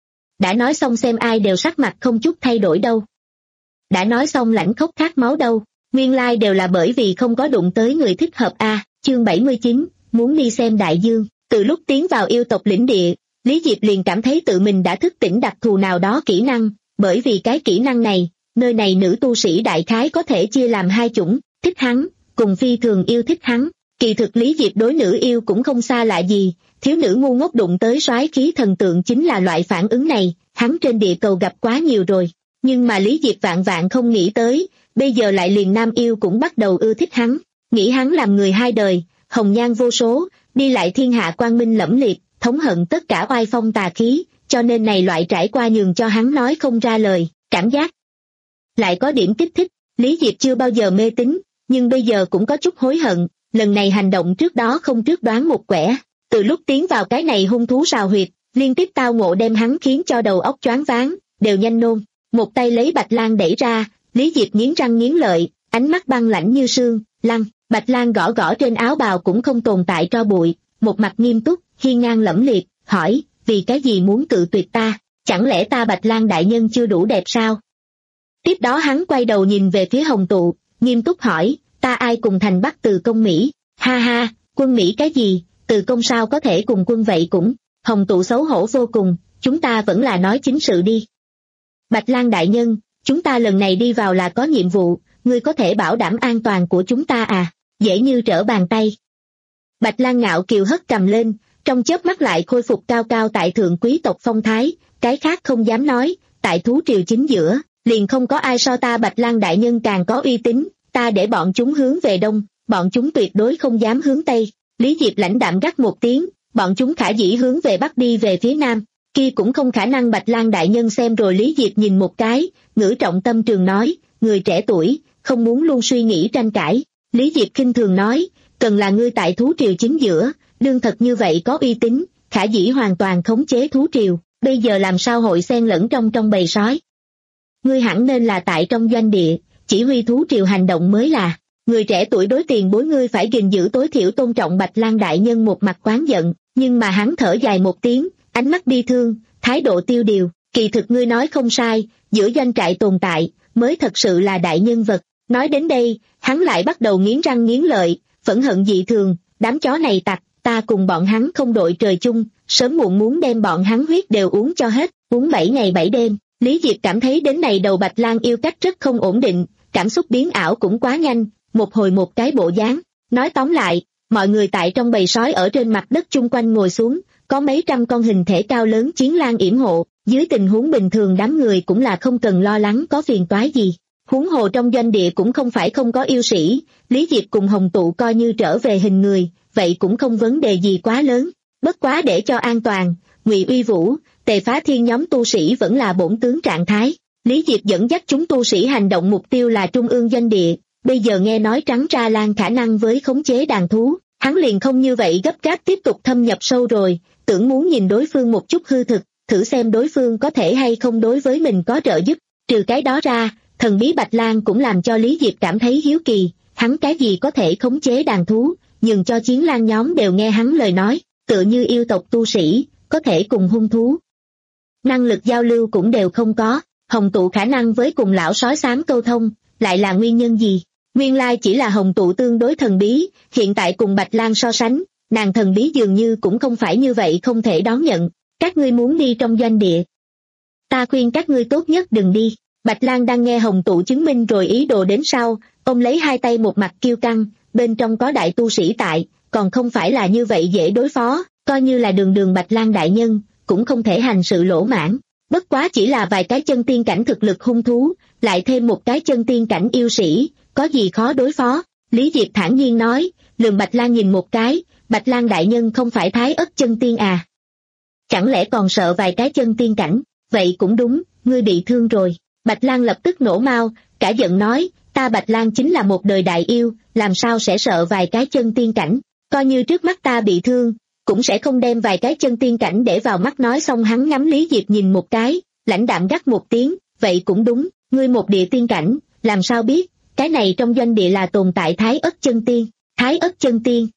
Đã nói xong xem ai đều sắc mặt không chút thay đổi đâu. Đã nói xong lãnh khốc khát máu đâu. Nguyên lai đều là bởi vì không có đụng tới người thích hợp a. À, chương bảy mươi chín, muốn đi xem đại dương. Từ lúc tiến vào yêu tộc lĩnh địa, Lý Diệp liền cảm thấy tự mình đã thức tỉnh đặc thù nào đó kỹ năng, bởi vì cái kỹ năng này, nơi này nữ tu sĩ đại khái có thể chia làm hai chủng, thích hắn, cùng phi thường yêu thích hắn. Kỳ thực Lý Diệp đối nữ yêu cũng không xa lạ gì, thiếu nữ ngu ngốc đụng tới soái khí thần tượng chính là loại phản ứng này, hắn trên địa cầu gặp quá nhiều rồi. Nhưng mà Lý Diệp vạn vạn không nghĩ tới, bây giờ lại liền nam yêu cũng bắt đầu ưa thích hắn, nghĩ hắn làm người hai đời, hồng nhan vô số, đi lại thiên hạ quang minh lẫm liệt, thống hận tất cả oai phong tà khí, cho nên này loại trải qua nhường cho hắn nói không ra lời, cảm giác lại có điểm kích thích. Lý Diệp chưa bao giờ mê tín, nhưng bây giờ cũng có chút hối hận, lần này hành động trước đó không trước đoán một quẻ. Từ lúc tiến vào cái này hung thú sào huyệt, liên tiếp tao ngộ đem hắn khiến cho đầu óc choáng váng, đều nhanh nôn. Một tay lấy Bạch Lang đẩy ra, Lý Diệp nghiến răng nghiến lợi, ánh mắt băng lãnh như sương. Lăng, Bạch Lang gõ gõ trên áo bào cũng không tồn tại tro bụi, một mặt nghiêm túc, hiên ngang lẫm liệt, hỏi, vì cái gì muốn cự tuyệt ta, chẳng lẽ ta Bạch Lang đại nhân chưa đủ đẹp sao? Tiếp đó hắn quay đầu nhìn về phía Hồng Tụ, nghiêm túc hỏi, ta ai cùng thành Bắc Từ Công Mỹ? Ha ha, quân Mỹ cái gì? Từ Công sao có thể cùng quân vậy cũng? Hồng Tụ xấu hổ vô cùng, chúng ta vẫn là nói chính sự đi. Bạch Lang đại nhân, chúng ta lần này đi vào là có nhiệm vụ, ngươi có thể bảo đảm an toàn của chúng ta à? Dễ như trở bàn tay. Bạch Lang ngạo kiều hất cầm lên, trong chớp mắt lại khôi phục cao cao tại thượng quý tộc phong thái, cái khác không dám nói, tại thú triều chính giữa, liền không có ai so ta Bạch Lang đại nhân càng có uy tín, ta để bọn chúng hướng về đông, bọn chúng tuyệt đối không dám hướng tây. Lý Diệp lãnh đạm gắt một tiếng, bọn chúng khả dĩ hướng về bắc đi về phía nam, kia cũng không khả năng. Bạch Lang đại nhân xem rồi Lý Diệp nhìn một cái, ngữ trọng tâm trường nói, người trẻ tuổi, không muốn luôn suy nghĩ tranh cãi. Lý Diệp khinh thường nói, cần là ngươi tại thú triều chính giữa, đương thật như vậy có uy tín, khả dĩ hoàn toàn khống chế thú triều, bây giờ làm sao hội xen lẫn trong trong bầy sói. Ngươi hẳn nên là tại trong doanh địa, chỉ huy thú triều hành động mới là. Người trẻ tuổi đối tiền bối ngươi phải gìn giữ tối thiểu tôn trọng Bạch Lang đại nhân một mặt oán giận, nhưng mà hắn thở dài một tiếng, ánh mắt bi thương, thái độ tiêu điều, kỳ thực ngươi nói không sai, giữa doanh trại tồn tại, mới thật sự là đại nhân vật. Nói đến đây, hắn lại bắt đầu nghiến răng nghiến lợi, phẫn hận dị thường, đám chó này tặc, ta cùng bọn hắn không đội trời chung, sớm muộn muốn đem bọn hắn huyết đều uống cho hết, uống bảy ngày bảy đêm. Lý Diệp cảm thấy đến này đầu Bạch Lang yêu cách rất không ổn định, cảm xúc biến ảo cũng quá nhanh, một hồi một cái bộ dáng. Nói tóm lại, mọi người tại trong bầy sói ở trên mặt đất chung quanh ngồi xuống, có mấy trăm con hình thể cao lớn chiến lang yểm hộ, dưới tình huống bình thường đám người cũng là không cần lo lắng có phiền toái gì. Huống hồ trong doanh địa cũng không phải không có yêu sĩ, Lý Diệp cùng Hồng Tụ coi như trở về hình người, vậy cũng không vấn đề gì quá lớn. Bất quá để cho an toàn, Ngụy Uy Vũ, Tề Phá Thiên nhóm tu sĩ vẫn là bổn tướng trạng thái. Lý Diệp dẫn dắt chúng tu sĩ hành động mục tiêu là trung ương doanh địa, bây giờ nghe nói Trắng Ra Lan khả năng với khống chế đàn thú, hắn liền không như vậy gấp gáp tiếp tục thâm nhập sâu rồi, tưởng muốn nhìn đối phương một chút hư thực, thử xem đối phương có thể hay không đối với mình có trợ giúp. Trừ cái đó ra, thần bí Bạch Lang cũng làm cho Lý Diệp cảm thấy hiếu kỳ, hắn cái gì có thể khống chế đàn thú, nhưng cho chiến lang nhóm đều nghe hắn lời nói, tựa như yêu tộc tu sĩ, có thể cùng hung thú. Năng lực giao lưu cũng đều không có, Hồng Tụ khả năng với cùng lão sói xám câu thông, lại là nguyên nhân gì? Nguyên lai chỉ là Hồng Tụ tương đối thần bí, hiện tại cùng Bạch Lang so sánh, nàng thần bí dường như cũng không phải như vậy không thể đón nhận. Các ngươi muốn đi trong doanh địa, ta khuyên các ngươi tốt nhất đừng đi. Bạch Lang đang nghe Hồng Tụ chứng minh rồi ý đồ đến sau, ông lấy hai tay một mặt kiêu căng, bên trong có đại tu sĩ tại, còn không phải là như vậy dễ đối phó, coi như là đường đường Bạch Lang đại nhân, cũng không thể hành sự lỗ mãn. Bất quá chỉ là vài cái chân tiên cảnh thực lực hung thú, lại thêm một cái chân tiên cảnh yêu sĩ, có gì khó đối phó? Lý Diệp thản nhiên nói, lườm Bạch Lang nhìn một cái, Bạch Lang đại nhân không phải thái ất chân tiên à? Chẳng lẽ còn sợ vài cái chân tiên cảnh? Vậy cũng đúng, ngươi bị thương rồi. Bạch Lang lập tức nổ mau, cả giận nói, ta Bạch Lang chính là một đời đại yêu, làm sao sẽ sợ vài cái chân tiên cảnh? Coi như trước mắt ta bị thương, cũng sẽ không đem vài cái chân tiên cảnh để vào mắt. Nói xong hắn ngắm Lý Diệp nhìn một cái, lãnh đạm gắt một tiếng, vậy cũng đúng, ngươi một địa tiên cảnh, làm sao biết, cái này trong doanh địa là tồn tại thái ất chân tiên, thái ất chân tiên.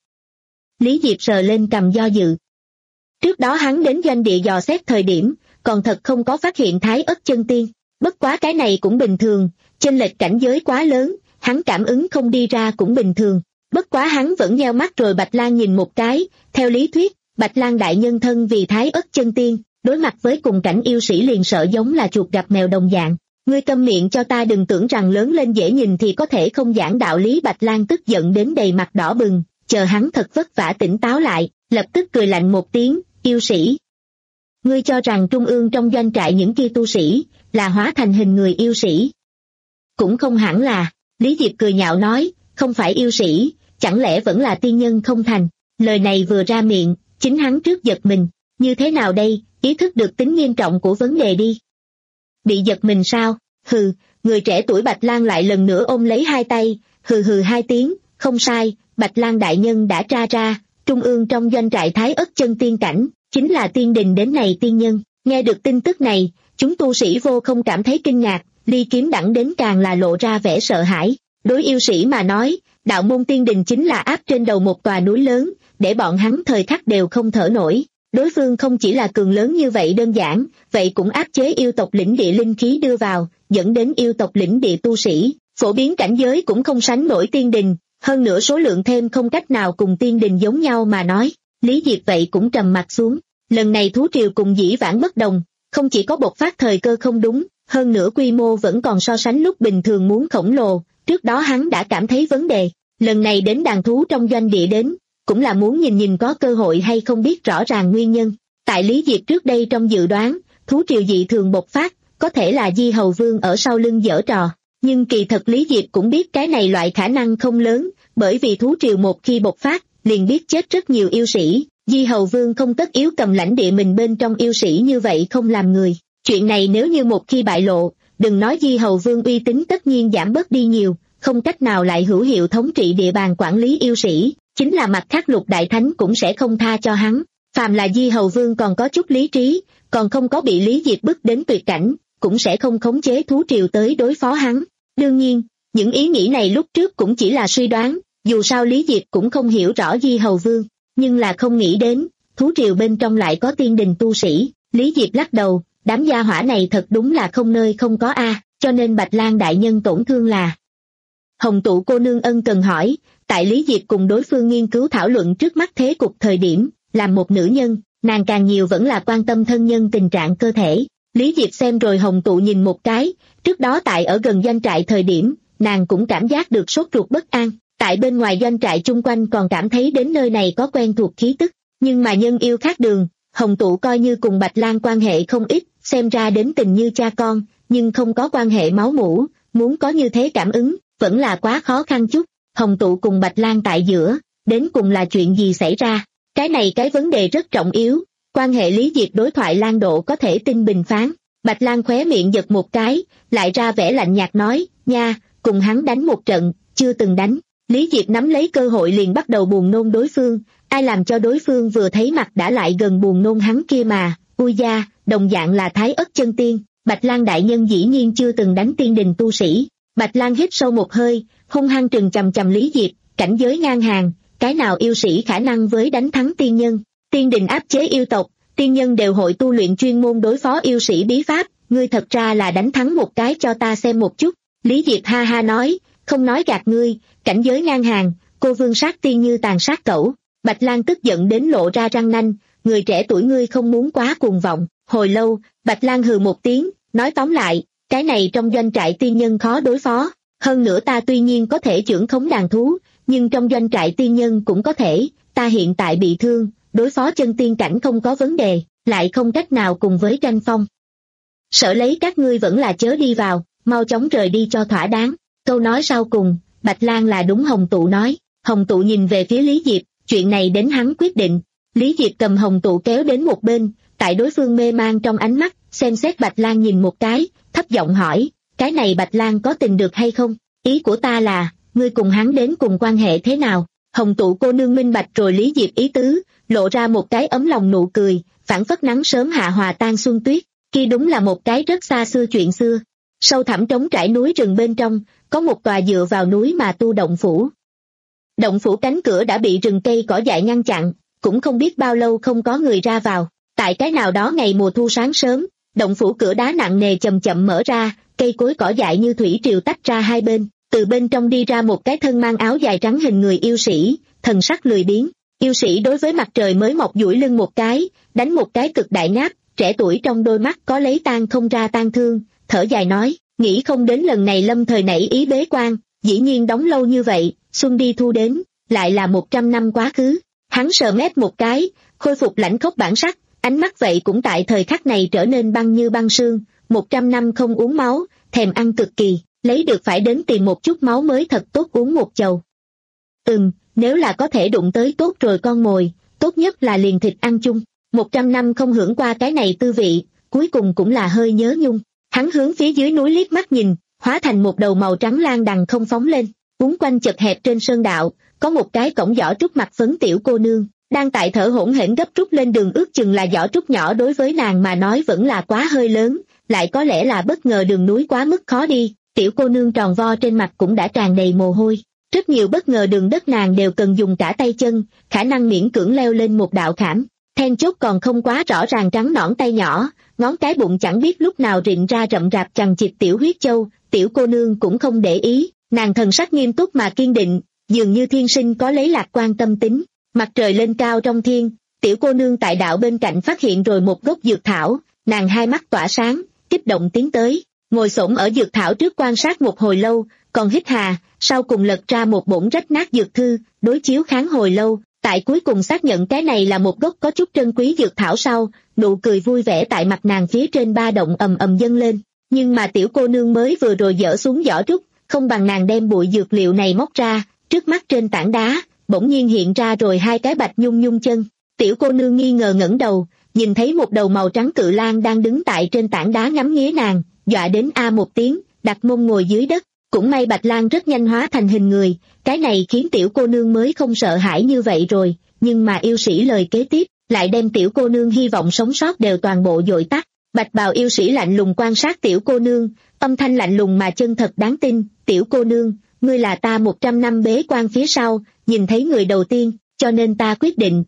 Lý Diệp sờ lên cầm do dự. Trước đó hắn đến doanh địa dò xét thời điểm, còn thật không có phát hiện thái ất chân tiên, bất quá cái này cũng bình thường, chênh lệch cảnh giới quá lớn, hắn cảm ứng không đi ra cũng bình thường. Bất quá hắn vẫn nheo mắt rồi Bạch Lang nhìn một cái, theo lý thuyết, Bạch Lang đại nhân thân vì thái ất chân tiên, đối mặt với cùng cảnh yêu sĩ liền sợ giống là chuột gặp mèo đồng dạng. Ngươi câm miệng cho ta, đừng tưởng rằng lớn lên dễ nhìn thì có thể không giảng đạo lý. Bạch Lang tức giận đến đầy mặt đỏ bừng, chờ hắn thật vất vả tỉnh táo lại, lập tức cười lạnh một tiếng, yêu sĩ. Ngươi cho rằng trung ương trong doanh trại những kia tu sĩ, là hóa thành hình người yêu sĩ? Cũng không hẳn là, Lý Diệp cười nhạo nói, không phải yêu sĩ, chẳng lẽ vẫn là tiên nhân không thành? Lời này vừa ra miệng, chính hắn trước giật mình, như thế nào đây, ý thức được tính nghiêm trọng của vấn đề đi. Bị giật mình sao? Hừ, người trẻ tuổi Bạch Lang lại lần nữa ôm lấy hai tay, hừ hừ hai tiếng, không sai, Bạch Lang đại nhân đã tra ra, trung ương trong doanh trại thái ất chân tiên cảnh, chính là tiên đình đến này tiên nhân. Nghe được tin tức này, chúng tu sĩ vô không cảm thấy kinh ngạc, ly kiếm đẳng đến càng là lộ ra vẻ sợ hãi. Đối yêu sĩ mà nói, đạo môn tiên đình chính là áp trên đầu một tòa núi lớn, để bọn hắn thời khắc đều không thở nổi. Đối phương không chỉ là cường lớn như vậy đơn giản, vậy cũng áp chế yêu tộc lĩnh địa linh khí đưa vào, dẫn đến yêu tộc lĩnh địa tu sĩ, phổ biến cảnh giới cũng không sánh nổi tiên đình, hơn nữa số lượng thêm không cách nào cùng tiên đình giống nhau mà nói. Lý Diệp vậy cũng trầm mặt xuống, lần này thú triều cùng dĩ vãng bất đồng, không chỉ có bộc phát thời cơ không đúng, hơn nữa quy mô vẫn còn so sánh lúc bình thường muốn khổng lồ. Trước đó hắn đã cảm thấy vấn đề, lần này đến đàn thú trong doanh địa đến, cũng là muốn nhìn nhìn có cơ hội hay không biết rõ ràng nguyên nhân. Tại Lý Diệp trước đây trong dự đoán, thú triều dị thường bộc phát, có thể là Di Hầu Vương ở sau lưng giở trò, nhưng kỳ thật Lý Diệp cũng biết cái này loại khả năng không lớn, bởi vì thú triều một khi bộc phát, liền biết chết rất nhiều yêu sĩ, Di Hầu Vương không tất yếu cầm lãnh địa mình bên trong yêu sĩ như vậy không làm người. Chuyện này nếu như một khi bại lộ, đừng nói Di Hầu Vương uy tín tất nhiên giảm bớt đi nhiều, không cách nào lại hữu hiệu thống trị địa bàn quản lý yêu sĩ, chính là mặt khác Lục Đại Thánh cũng sẽ không tha cho hắn. Phàm là Di Hầu Vương còn có chút lý trí, còn không có bị Lý Diệp bức đến tuyệt cảnh, cũng sẽ không khống chế thú triều tới đối phó hắn. Đương nhiên, Những ý nghĩ này lúc trước cũng chỉ là suy đoán, dù sao Lý Diệp cũng không hiểu rõ Di Hầu Vương, nhưng là không nghĩ đến, thú triều bên trong lại có tiên đình tu sĩ. Lý Diệp lắc đầu, đám gia hỏa này thật đúng là không nơi không có a, cho nên Bạch Lang đại nhân tổn thương là. Hồng Tụ cô nương ân cần hỏi, tại Lý Diệp cùng đối phương nghiên cứu thảo luận trước mắt thế cục thời điểm, làm một nữ nhân, nàng càng nhiều vẫn là quan tâm thân nhân tình trạng cơ thể. Lý Diệp xem rồi Hồng Tụ nhìn một cái, trước đó tại ở gần doanh trại thời điểm, nàng cũng cảm giác được sốt ruột bất an, tại bên ngoài doanh trại chung quanh còn cảm thấy đến nơi này có quen thuộc khí tức, nhưng mà nhân yêu khác đường, Hồng Tụ coi như cùng Bạch Lang quan hệ không ít, xem ra đến tình như cha con, nhưng không có quan hệ máu mủ, muốn có như thế cảm ứng, vẫn là quá khó khăn chút. Hồng Tụ cùng Bạch Lang tại giữa, đến cùng là chuyện gì xảy ra? Cái này cái vấn đề rất trọng yếu, quan hệ Lý Diệp đối thoại Lang Độ có thể tin bình phán. Bạch Lang khóe miệng giật một cái, lại ra vẻ lạnh nhạt nói, nha, cùng hắn đánh một trận, chưa từng đánh. Lý Diệp nắm lấy cơ hội liền bắt đầu buồn nôn đối phương, ai làm cho đối phương vừa thấy mặt đã lại gần buồn nôn hắn kia mà, ui da, đồng dạng là Thái Ất chân tiên. Bạch Lang đại nhân dĩ nhiên chưa từng đánh tiên đình tu sĩ. Bạch Lang hít sâu một hơi, hung hăng trừng chằm chằm Lý Diệp, cảnh giới ngang hàng, cái nào yêu sĩ khả năng với đánh thắng tiên nhân? Tiên đình áp chế yêu tộc, tiên nhân đều hội tu luyện chuyên môn đối phó yêu sĩ bí pháp, ngươi thật ra là đánh thắng một cái cho ta xem một chút. Lý Diệp ha ha nói, không nói gạt ngươi, cảnh giới ngang hàng, cô vương sát tiên như tàn sát cẩu. Bạch Lang tức giận đến lộ ra răng nanh, người trẻ tuổi ngươi không muốn quá cuồng vọng. Hồi lâu, Bạch Lang hừ một tiếng, nói tóm lại, cái này trong doanh trại tiên nhân khó đối phó, hơn nữa ta tuy nhiên có thể trưởng khống đàn thú, nhưng trong doanh trại tiên nhân cũng có thể, ta hiện tại bị thương, đối phó chân tiên cảnh không có vấn đề, lại không cách nào cùng với tranh phong. Sợ lấy các ngươi vẫn là chớ đi vào, mau chóng rời đi cho thỏa đáng. Câu nói sau cùng, Bạch Lang là đúng Hồng Tụ nói. Hồng Tụ nhìn về phía Lý Diệp, chuyện này đến hắn quyết định. Lý Diệp cầm Hồng Tụ kéo đến một bên, tại đối phương mê mang trong ánh mắt, xem xét Bạch Lang nhìn một cái, thấp giọng hỏi, cái này Bạch Lang có tình được hay không? Ý của ta là, ngươi cùng hắn đến cùng quan hệ thế nào? Hồng Tụ cô nương minh bạch rồi Lý Diệp ý tứ, lộ ra một cái ấm lòng nụ cười, phảng phất nắng sớm hạ hòa tan xuân tuyết, kia đúng là một cái rất xa xưa chuyện xưa. Sâu thẳm trống trải núi rừng bên trong, có một tòa dựa vào núi mà tu động phủ. Động phủ cánh cửa đã bị rừng cây cỏ dại ngăn chặn, cũng không biết bao lâu không có người ra vào. Tại cái nào đó ngày mùa thu sáng sớm, động phủ cửa đá nặng nề chậm chậm mở ra, cây cối cỏ dại như thủy triều tách ra hai bên, từ bên trong đi ra một cái thân mang áo dài trắng hình người yêu sĩ, thần sắc lười biếng. Yêu sĩ đối với mặt trời mới mọc duỗi lưng một cái, đánh một cái cực đại ngáp, trẻ tuổi trong đôi mắt có lấy tan không ra tan thương, thở dài nói, nghĩ không đến lần này lâm thời nảy ý bế quan, dĩ nhiên đóng lâu như vậy, xuân đi thu đến, lại là một trăm năm quá khứ. Hắn sờ mép một cái, khôi phục lãnh khốc bản sắc, ánh mắt vậy cũng tại thời khắc này trở nên băng như băng sương, một trăm năm không uống máu, thèm ăn cực kỳ, lấy được phải đến tìm một chút máu mới thật tốt uống một chầu. Ừm, nếu là có thể đụng tới tốt rồi con mồi, tốt nhất là liền thịt ăn chung, một trăm năm không hưởng qua cái này tư vị, cuối cùng cũng là hơi nhớ nhung. Hắn hướng phía dưới núi liếc mắt nhìn, hóa thành một đầu màu trắng lan đằng không phóng lên, uốn quanh chật hẹp trên sơn đạo, có một cái cổng giỏ trúc mặt phấn tiểu cô nương, đang tại thở hổn hển gấp rút lên đường, ước chừng là giỏ trúc nhỏ đối với nàng mà nói vẫn là quá hơi lớn, lại có lẽ là bất ngờ đường núi quá mức khó đi, tiểu cô nương tròn vo trên mặt cũng đã tràn đầy mồ hôi. Rất nhiều bất ngờ đường đất nàng đều cần dùng cả tay chân, khả năng miễn cưỡng leo lên một đạo khảm. Then chốt còn không quá rõ ràng trắng nõn tay nhỏ, ngón cái bụng chẳng biết lúc nào rịn ra rậm rạp chằng chịt tiểu huyết châu, tiểu cô nương cũng không để ý, nàng thần sắc nghiêm túc mà kiên định, dường như thiên sinh có lấy lạc quan tâm tính. Mặt trời lên cao trong thiên, tiểu cô nương tại đạo bên cạnh phát hiện rồi một gốc dược thảo, nàng hai mắt tỏa sáng, kích động tiến tới, ngồi xổm ở dược thảo trước quan sát một hồi lâu, còn hít hà, sau cùng lật ra một bổn rách nát dược thư, đối chiếu kháng hồi lâu, tại cuối cùng xác nhận cái này là một gốc có chút trân quý dược thảo sau, nụ cười vui vẻ tại mặt nàng phía trên ba động ầm ầm dâng lên, nhưng mà tiểu cô nương mới vừa rồi dỡ xuống giỏ trúc, không bằng nàng đem bụi dược liệu này móc ra, trước mắt trên tảng đá, bỗng nhiên hiện ra rồi hai cái bạch nhung nhung chân. Tiểu cô nương nghi ngờ ngẩng đầu, nhìn thấy một đầu màu trắng cự lang đang đứng tại trên tảng đá ngắm nghía nàng, dọa đến a một tiếng, đặt mông ngồi dưới đất. Cũng may bạch lang rất nhanh hóa thành hình người, cái này khiến tiểu cô nương mới không sợ hãi như vậy rồi, nhưng mà yêu sĩ lời kế tiếp lại đem tiểu cô nương hy vọng sống sót đều toàn bộ dội tắt. Bạch bào yêu sĩ lạnh lùng quan sát tiểu cô nương, âm thanh lạnh lùng mà chân thật đáng tin. Tiểu cô nương, ngươi là ta một trăm năm bế quan phía sau, nhìn thấy người đầu tiên, cho nên ta quyết định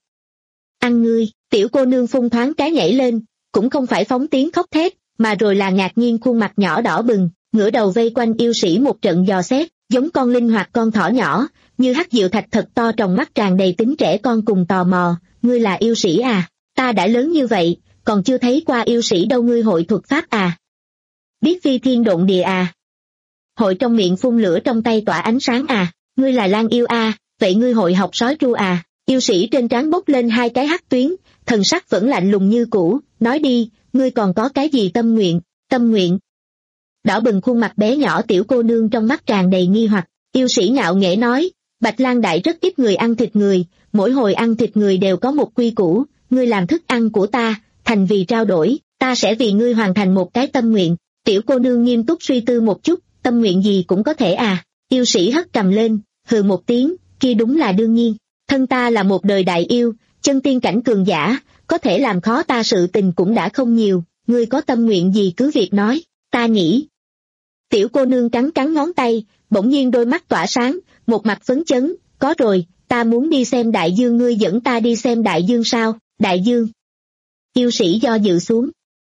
ăn ngươi. Tiểu cô nương phun thoáng cái nhảy lên, cũng không phải phóng tiếng khóc thét, mà rồi là ngạc nhiên khuôn mặt nhỏ đỏ bừng, ngửa đầu vây quanh yêu sĩ một trận dò xét, giống con linh hoạt con thỏ nhỏ, như hắc diệu thạch thật to, trong mắt tràn đầy tính trẻ con cùng tò mò. Ngươi là yêu sĩ à? Ta đã lớn như vậy, còn chưa thấy qua yêu sĩ đâu. Ngươi hội thuật pháp à? Biết phi thiên độn địa à? Hội trong miệng phun lửa, trong tay tỏa ánh sáng à? Ngươi là Lan yêu à? Vậy ngươi hội học sói tru à? Yêu sĩ trên trán bốc lên hai cái hắc tuyến, thần sắc vẫn lạnh lùng như cũ. Nói đi, ngươi còn có cái gì tâm nguyện? Tâm nguyện? Đỏ bừng khuôn mặt bé nhỏ tiểu cô nương trong mắt tràn đầy nghi hoặc. Yêu sĩ ngạo nghễ nói, Bạch Lang đại rất ít người ăn thịt người, mỗi hồi ăn thịt người đều có một quy củ, ngươi làm thức ăn của ta, thành vì trao đổi, ta sẽ vì ngươi hoàn thành một cái tâm nguyện. Tiểu cô nương nghiêm túc suy tư một chút, tâm nguyện gì cũng có thể à? Yêu sĩ hất cầm lên, hừ một tiếng, kia đúng là đương nhiên, thân ta là một đời đại yêu, chân tiên cảnh cường giả, có thể làm khó ta sự tình cũng đã không nhiều, ngươi có tâm nguyện gì cứ việc nói, ta nghĩ. Tiểu cô nương cắn cắn ngón tay, bỗng nhiên đôi mắt tỏa sáng, một mặt phấn chấn, có rồi, ta muốn đi xem đại dương. Ngươi dẫn ta đi xem đại dương sao? Đại dương? Yêu sĩ do dự xuống.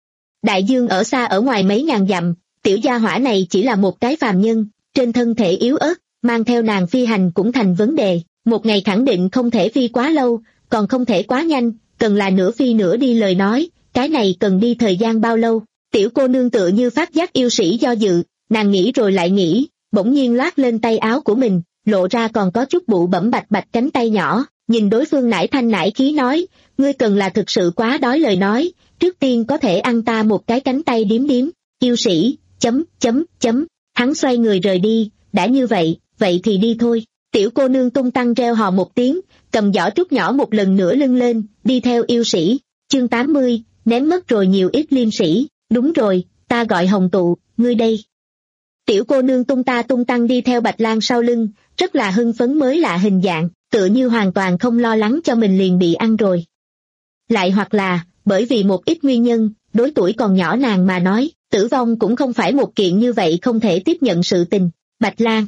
Đại dương ở xa ở ngoài mấy ngàn dặm, tiểu gia hỏa này chỉ là một cái phàm nhân, trên thân thể yếu ớt, mang theo nàng phi hành cũng thành vấn đề, một ngày khẳng định không thể phi quá lâu, còn không thể quá nhanh, cần là nửa phi nửa đi lời nói, cái này cần đi thời gian bao lâu? Tiểu cô nương tựa như phát giác yêu sĩ do dự, nàng nghĩ rồi lại nghĩ, bỗng nhiên loát lên tay áo của mình, lộ ra còn có chút bụ bẩm bạch bạch cánh tay nhỏ, nhìn đối phương nải thanh nải khí nói, ngươi cần là thực sự quá đói lời nói, trước tiên có thể ăn ta một cái cánh tay điếm điếm. Yêu sĩ, chấm, chấm, chấm, hắn xoay người rời đi, đã như vậy, vậy thì đi thôi. Tiểu cô nương tung tăng reo hò một tiếng, cầm giỏ trúc nhỏ một lần nữa lưng lên, đi theo yêu sĩ. Chương tám mươi, ném mất rồi nhiều ít liêm sĩ, đúng rồi, ta gọi Hồng Tụ, ngươi đây. Tiểu cô nương tung ta tung tăng đi theo Bạch Lang sau lưng, rất là hưng phấn mới lạ hình dạng, tựa như hoàn toàn không lo lắng cho mình liền bị ăn rồi. Lại hoặc là, bởi vì một ít nguyên nhân, đối tuổi còn nhỏ nàng mà nói, tử vong cũng không phải một kiện như vậy không thể tiếp nhận sự tình. Bạch Lang.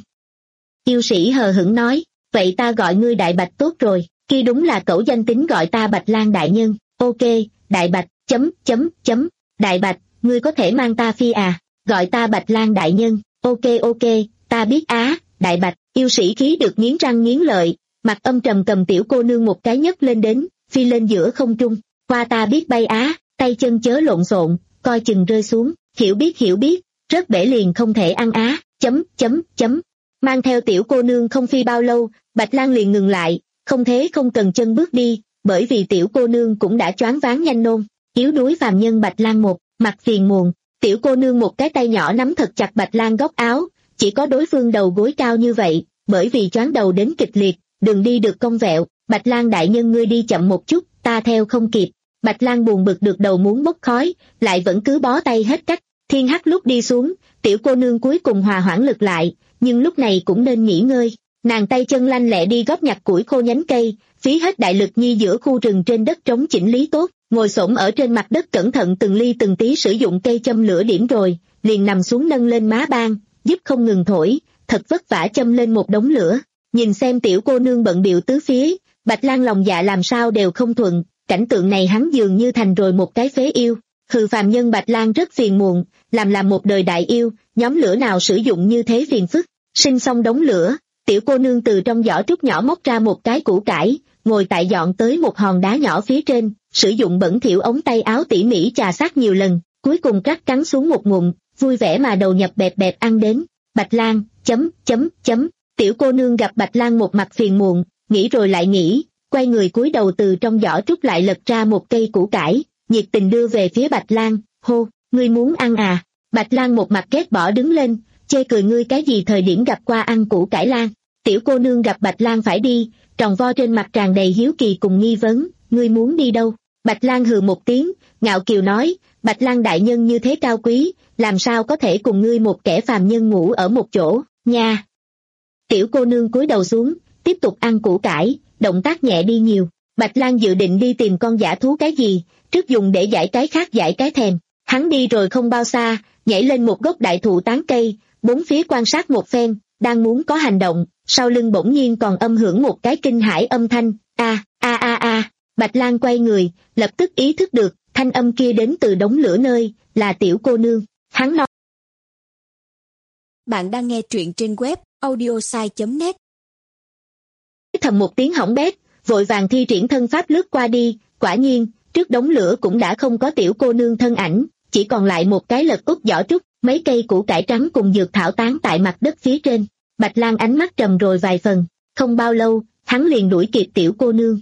Yêu sĩ hờ hững nói, vậy ta gọi ngươi Đại Bạch tốt rồi, kia đúng là cẩu danh tính gọi ta Bạch Lang đại nhân. Ok, Đại Bạch, chấm, chấm, chấm, Đại Bạch, ngươi có thể mang ta phi à, gọi ta Bạch Lang đại nhân. Ok ok, ta biết á. Đại Bạch. Yêu sĩ khí được nghiến răng nghiến lợi, mặt âm trầm cầm tiểu cô nương một cái nhấc lên đến, phi lên giữa không trung, qua ta biết bay á, tay chân chớ lộn xộn, coi chừng rơi xuống, hiểu biết hiểu biết, rớt bể liền không thể ăn á, chấm, chấm, chấm. Mang theo tiểu cô nương không phi bao lâu, Bạch Lang liền ngừng lại, không thế không cần chân bước đi, bởi vì tiểu cô nương cũng đã choáng váng nhanh nôn, yếu đuối phàm nhân Bạch Lang một, mặt phiền muộn, tiểu cô nương một cái tay nhỏ nắm thật chặt Bạch Lang góc áo, chỉ có đối phương đầu gối cao như vậy, bởi vì choáng đầu đến kịch liệt, đường đi được cong vẹo, Bạch Lang đại nhân ngươi đi chậm một chút, ta theo không kịp. Bạch Lang buồn bực được đầu muốn bốc khói, lại vẫn cứ bó tay hết cách, thiên hắc lúc đi xuống, tiểu cô nương cuối cùng hòa hoãn lực lại, nhưng lúc này cũng nên nghỉ ngơi, nàng tay chân lanh lẹ đi góp nhặt củi khô nhánh cây, phí hết đại lực nhi giữa khu rừng trên đất trống chỉnh lý tốt, ngồi xổm ở trên mặt đất cẩn thận từng ly từng tí sử dụng cây châm lửa điểm rồi, liền nằm xuống nâng lên má ban, giúp không ngừng thổi, thật vất vả châm lên một đống lửa. Nhìn xem tiểu cô nương bận bịu tứ phía, Bạch Lang lòng dạ làm sao đều không thuận, cảnh tượng này hắn dường như thành rồi một cái phế yêu. Hừ phàm nhân Bạch Lang rất phiền muộn, làm làm một đời đại yêu, nhóm lửa nào sử dụng như thế phiền phức. Sinh xong đống lửa, tiểu cô nương từ trong giỏ trúc nhỏ móc ra một cái củ cải, ngồi tại dọn tới một hòn đá nhỏ phía trên, sử dụng bẩn thỉu ống tay áo tỉ mỉ chà sát nhiều lần, cuối cùng cắt cắn xuống một ngụm, vui vẻ mà đầu nhập bẹp bẹp ăn đến. Bạch Lang, chấm, chấm, chấm, tiểu cô nương gặp Bạch Lang một mặt phiền muộn, nghĩ rồi lại nghĩ, quay người cúi đầu từ trong giỏ trúc lại lật ra một cây củ cải, nhiệt tình đưa về phía Bạch Lang, hô, ngươi muốn ăn à? Bạch Lang một mặt ghét bỏ đứng lên, chê cười ngươi cái gì thời điểm gặp qua ăn củ cải lang. Tiểu cô nương gặp Bạch Lang phải đi, tròn vo trên mặt tràn đầy hiếu kỳ cùng nghi vấn, ngươi muốn đi đâu? Bạch Lang hừ một tiếng, ngạo kiều nói, Bạch Lang đại nhân như thế cao quý, làm sao có thể cùng ngươi một kẻ phàm nhân ngủ ở một chỗ, nha. Tiểu cô nương cúi đầu xuống, tiếp tục ăn củ cải, động tác nhẹ đi nhiều. Bạch Lang dự định đi tìm con dã thú cái gì, trước dùng để giải cái khác giải cái thèm. Hắn đi rồi không bao xa, nhảy lên một gốc đại thụ tán cây, bốn phía quan sát một phen, đang muốn có hành động, sau lưng bỗng nhiên còn âm hưởng một cái kinh hãi âm thanh, a a a a. Bạch Lang quay người, lập tức ý thức được, thanh âm kia đến từ đống lửa nơi, là Tiểu cô nương. Hắn nói. Bạn đang nghe truyện trên web audiosai chấm net. Thầm một tiếng hỏng bét, vội vàng thi triển thân pháp lướt qua đi, quả nhiên, trước đống lửa cũng đã không có Tiểu cô nương thân ảnh, chỉ còn lại một cái lật úp giỏ trúc, mấy cây củ cải trắng cùng dược thảo tán tại mặt đất phía trên. Bạch Lang ánh mắt trầm rồi vài phần, không bao lâu, hắn liền đuổi kịp Tiểu cô nương.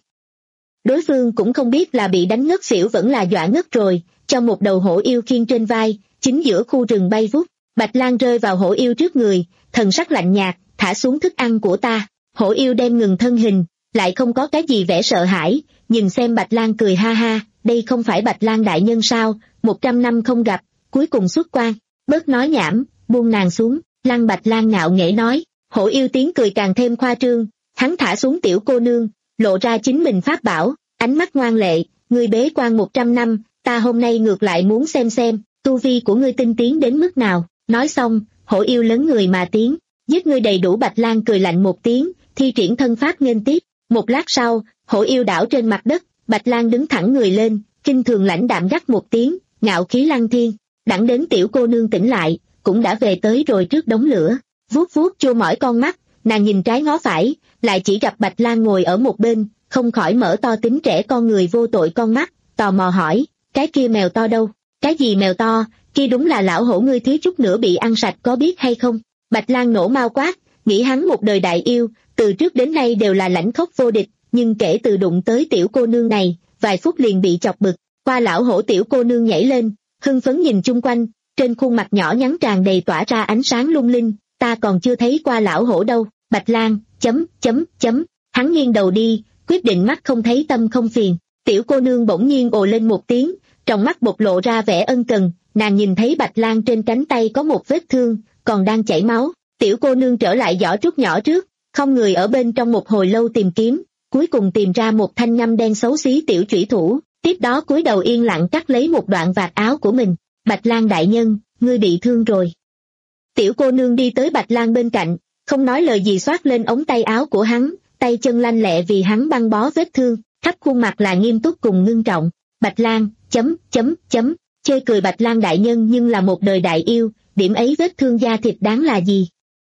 Đối phương cũng không biết là bị đánh ngất xỉu vẫn là dọa ngất rồi, cho một đầu hổ yêu khiêng trên vai, chính giữa khu rừng bay vút. Bạch Lang rơi vào hổ yêu trước người, thần sắc lạnh nhạt, thả xuống thức ăn của ta. Hổ yêu đem ngừng thân hình, lại không có cái gì vẻ sợ hãi, nhìn xem Bạch Lang cười ha ha, đây không phải Bạch Lang đại nhân sao, một trăm năm không gặp, cuối cùng xuất quan. Bớt nói nhảm, buông nàng xuống. Lăng Bạch Lang ngạo nghễ nói. Hổ yêu tiếng cười càng thêm khoa trương, hắn thả xuống Tiểu cô nương, lộ ra chính mình pháp bảo, ánh mắt ngoan lệ, ngươi bế quan một trăm năm, ta hôm nay ngược lại muốn xem xem, tu vi của ngươi tinh tiến đến mức nào. Nói xong, hổ yêu lớn người mà tiến, giết ngươi đầy đủ. Bạch Lang cười lạnh một tiếng, thi triển thân pháp nghênh tiếp. Một lát sau, hổ yêu đảo trên mặt đất, Bạch Lang đứng thẳng người lên, kinh thường lãnh đạm gắt một tiếng, ngạo khí lăng thiên. Đặng đến Tiểu cô nương tỉnh lại, cũng đã về tới rồi trước đống lửa, vuốt vuốt chua mỏi con mắt, nàng nhìn trái ngó phải, lại chỉ gặp Bạch Lang ngồi ở một bên, không khỏi mở to tính trẻ con người vô tội con mắt, tò mò hỏi, cái kia mèo to đâu? Cái gì mèo to? Kia đúng là lão hổ ngươi thiếu chút nữa bị ăn sạch có biết hay không? Bạch Lang nổ mau quát, nghĩ hắn một đời đại yêu, từ trước đến nay đều là lãnh khốc vô địch, nhưng kể từ đụng tới Tiểu cô nương này, vài phút liền bị chọc bực. Qua lão hổ Tiểu cô nương nhảy lên, hưng phấn nhìn chung quanh, trên khuôn mặt nhỏ nhắn tràn đầy tỏa ra ánh sáng lung linh, ta còn chưa thấy qua lão hổ đâu. Bạch Lang, chấm, chấm, chấm, hắn nghiêng đầu đi, quyết định mắt không thấy tâm không phiền. Tiểu cô nương bỗng nhiên ồ lên một tiếng, trong mắt bộc lộ ra vẻ ân cần, nàng nhìn thấy Bạch Lang trên cánh tay có một vết thương, còn đang chảy máu. Tiểu cô nương trở lại giỏ trúc nhỏ trước, không người ở bên trong một hồi lâu tìm kiếm, cuối cùng tìm ra một thanh ngăm đen xấu xí tiểu chủy thủ, tiếp đó cúi đầu yên lặng cắt lấy một đoạn vạt áo của mình. Bạch Lang đại nhân, ngươi bị thương rồi. Tiểu cô nương đi tới Bạch Lang bên cạnh, không nói lời gì xoát lên ống tay áo của hắn, tay chân lanh lẹ vì hắn băng bó vết thương, khắp khuôn mặt là nghiêm túc cùng ngưng trọng. Bạch Lang, chấm, chấm, chấm, chê cười Bạch Lang đại nhân nhưng là một đời đại yêu, điểm ấy vết thương da thịt đáng là gì?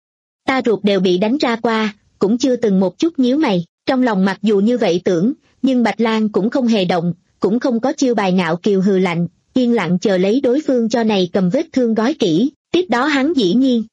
Ta ruột đều bị đánh ra qua, cũng chưa từng một chút nhíu mày. Trong lòng mặc dù như vậy tưởng, nhưng Bạch Lang cũng không hề động, cũng không có chiêu bài ngạo kiều hừ lạnh, yên lặng chờ lấy đối phương cho này cầm vết thương gói kỹ. Tiếp đó hắn dĩ nhiên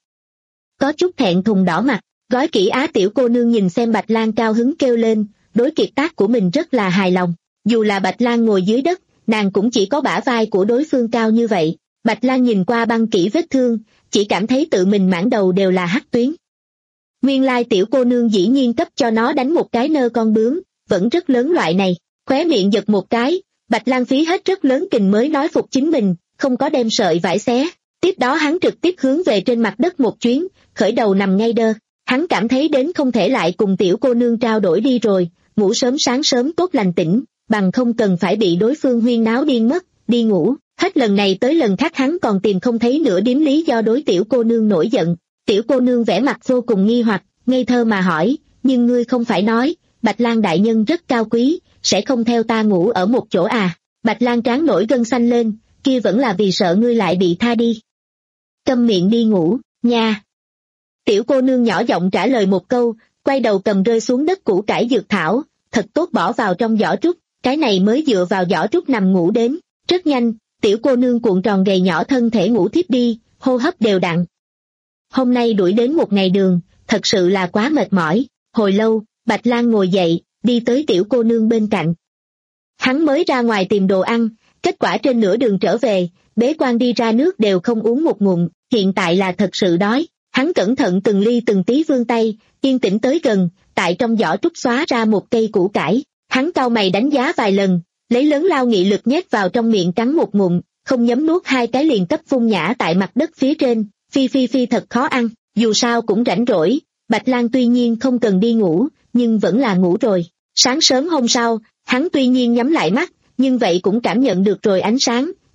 có chút thẹn thùng đỏ mặt. Gói kỹ á. Tiểu cô nương nhìn xem Bạch Lang cao hứng kêu lên, đối kiệt tác của mình rất là hài lòng. Dù là Bạch Lang ngồi dưới đất, nàng cũng chỉ có bả vai của đối phương cao như vậy. Bạch Lang nhìn qua băng kỹ vết thương, chỉ cảm thấy tự mình mãn đầu đều là hắc tuyến. Nguyên lai tiểu cô nương dĩ nhiên cấp cho nó đánh một cái nơ con bướm, vẫn rất lớn loại này. Khóe miệng giật một cái, Bạch Lang phí hết rất lớn kình mới nói phục chính mình, không có đem sợi vải xé. Tiếp đó hắn trực tiếp hướng về trên mặt đất một chuyến, khởi đầu nằm ngay đơ. Hắn cảm thấy đến không thể lại cùng tiểu cô nương trao đổi đi rồi, ngủ sớm sáng sớm tốt lành tỉnh, bằng không cần phải bị đối phương huyên náo điên mất, đi ngủ. Hết lần này tới lần khác hắn còn tìm không thấy nửa điểm lý do đối tiểu cô nương nổi giận. Tiểu cô nương vẻ mặt vô cùng nghi hoặc, ngây thơ mà hỏi, nhưng ngươi không phải nói, Bạch Lang đại nhân rất cao quý, sẽ không theo ta ngủ ở một chỗ à? Bạch Lang trán nổi gân xanh lên, kia vẫn là vì sợ ngươi lại bị tha đi. Câm miệng đi ngủ, nha. Tiểu cô nương nhỏ giọng trả lời một câu, quay đầu cầm rơi xuống đất củ cải dược thảo, thật tốt bỏ vào trong giỏ trúc, cái này mới dựa vào giỏ trúc nằm ngủ đến. Rất nhanh, tiểu cô nương cuộn tròn gầy nhỏ thân thể ngủ thiếp đi, hô hấp đều đặn. Hôm nay đuổi đến một ngày đường, thật sự là quá mệt mỏi. Hồi lâu, Bạch Lang ngồi dậy, đi tới tiểu cô nương bên cạnh. Hắn mới ra ngoài tìm đồ ăn, kết quả trên nửa đường trở về, bế quan đi ra nước đều không uống một ngụm, hiện tại là thật sự đói. Hắn cẩn thận từng ly từng tí vươn tay, yên tĩnh tới gần, tại trong giỏ trúc xóa ra một cây củ cải. Hắn cau mày đánh giá vài lần, lấy lớn lao nghị lực nhét vào trong miệng cắn một ngụm, không nhấm nuốt hai cái liền cấp phun nhã tại mặt đất phía trên, phi phi phi thật khó ăn, dù sao cũng rảnh rỗi. Bạch Lang tuy nhiên không cần đi ngủ, nhưng vẫn là ngủ rồi. Sáng sớm hôm sau, hắn tuy nhiên nhắm lại mắt, nhưng vậy cũng cảm nhận được rồi ánh sáng,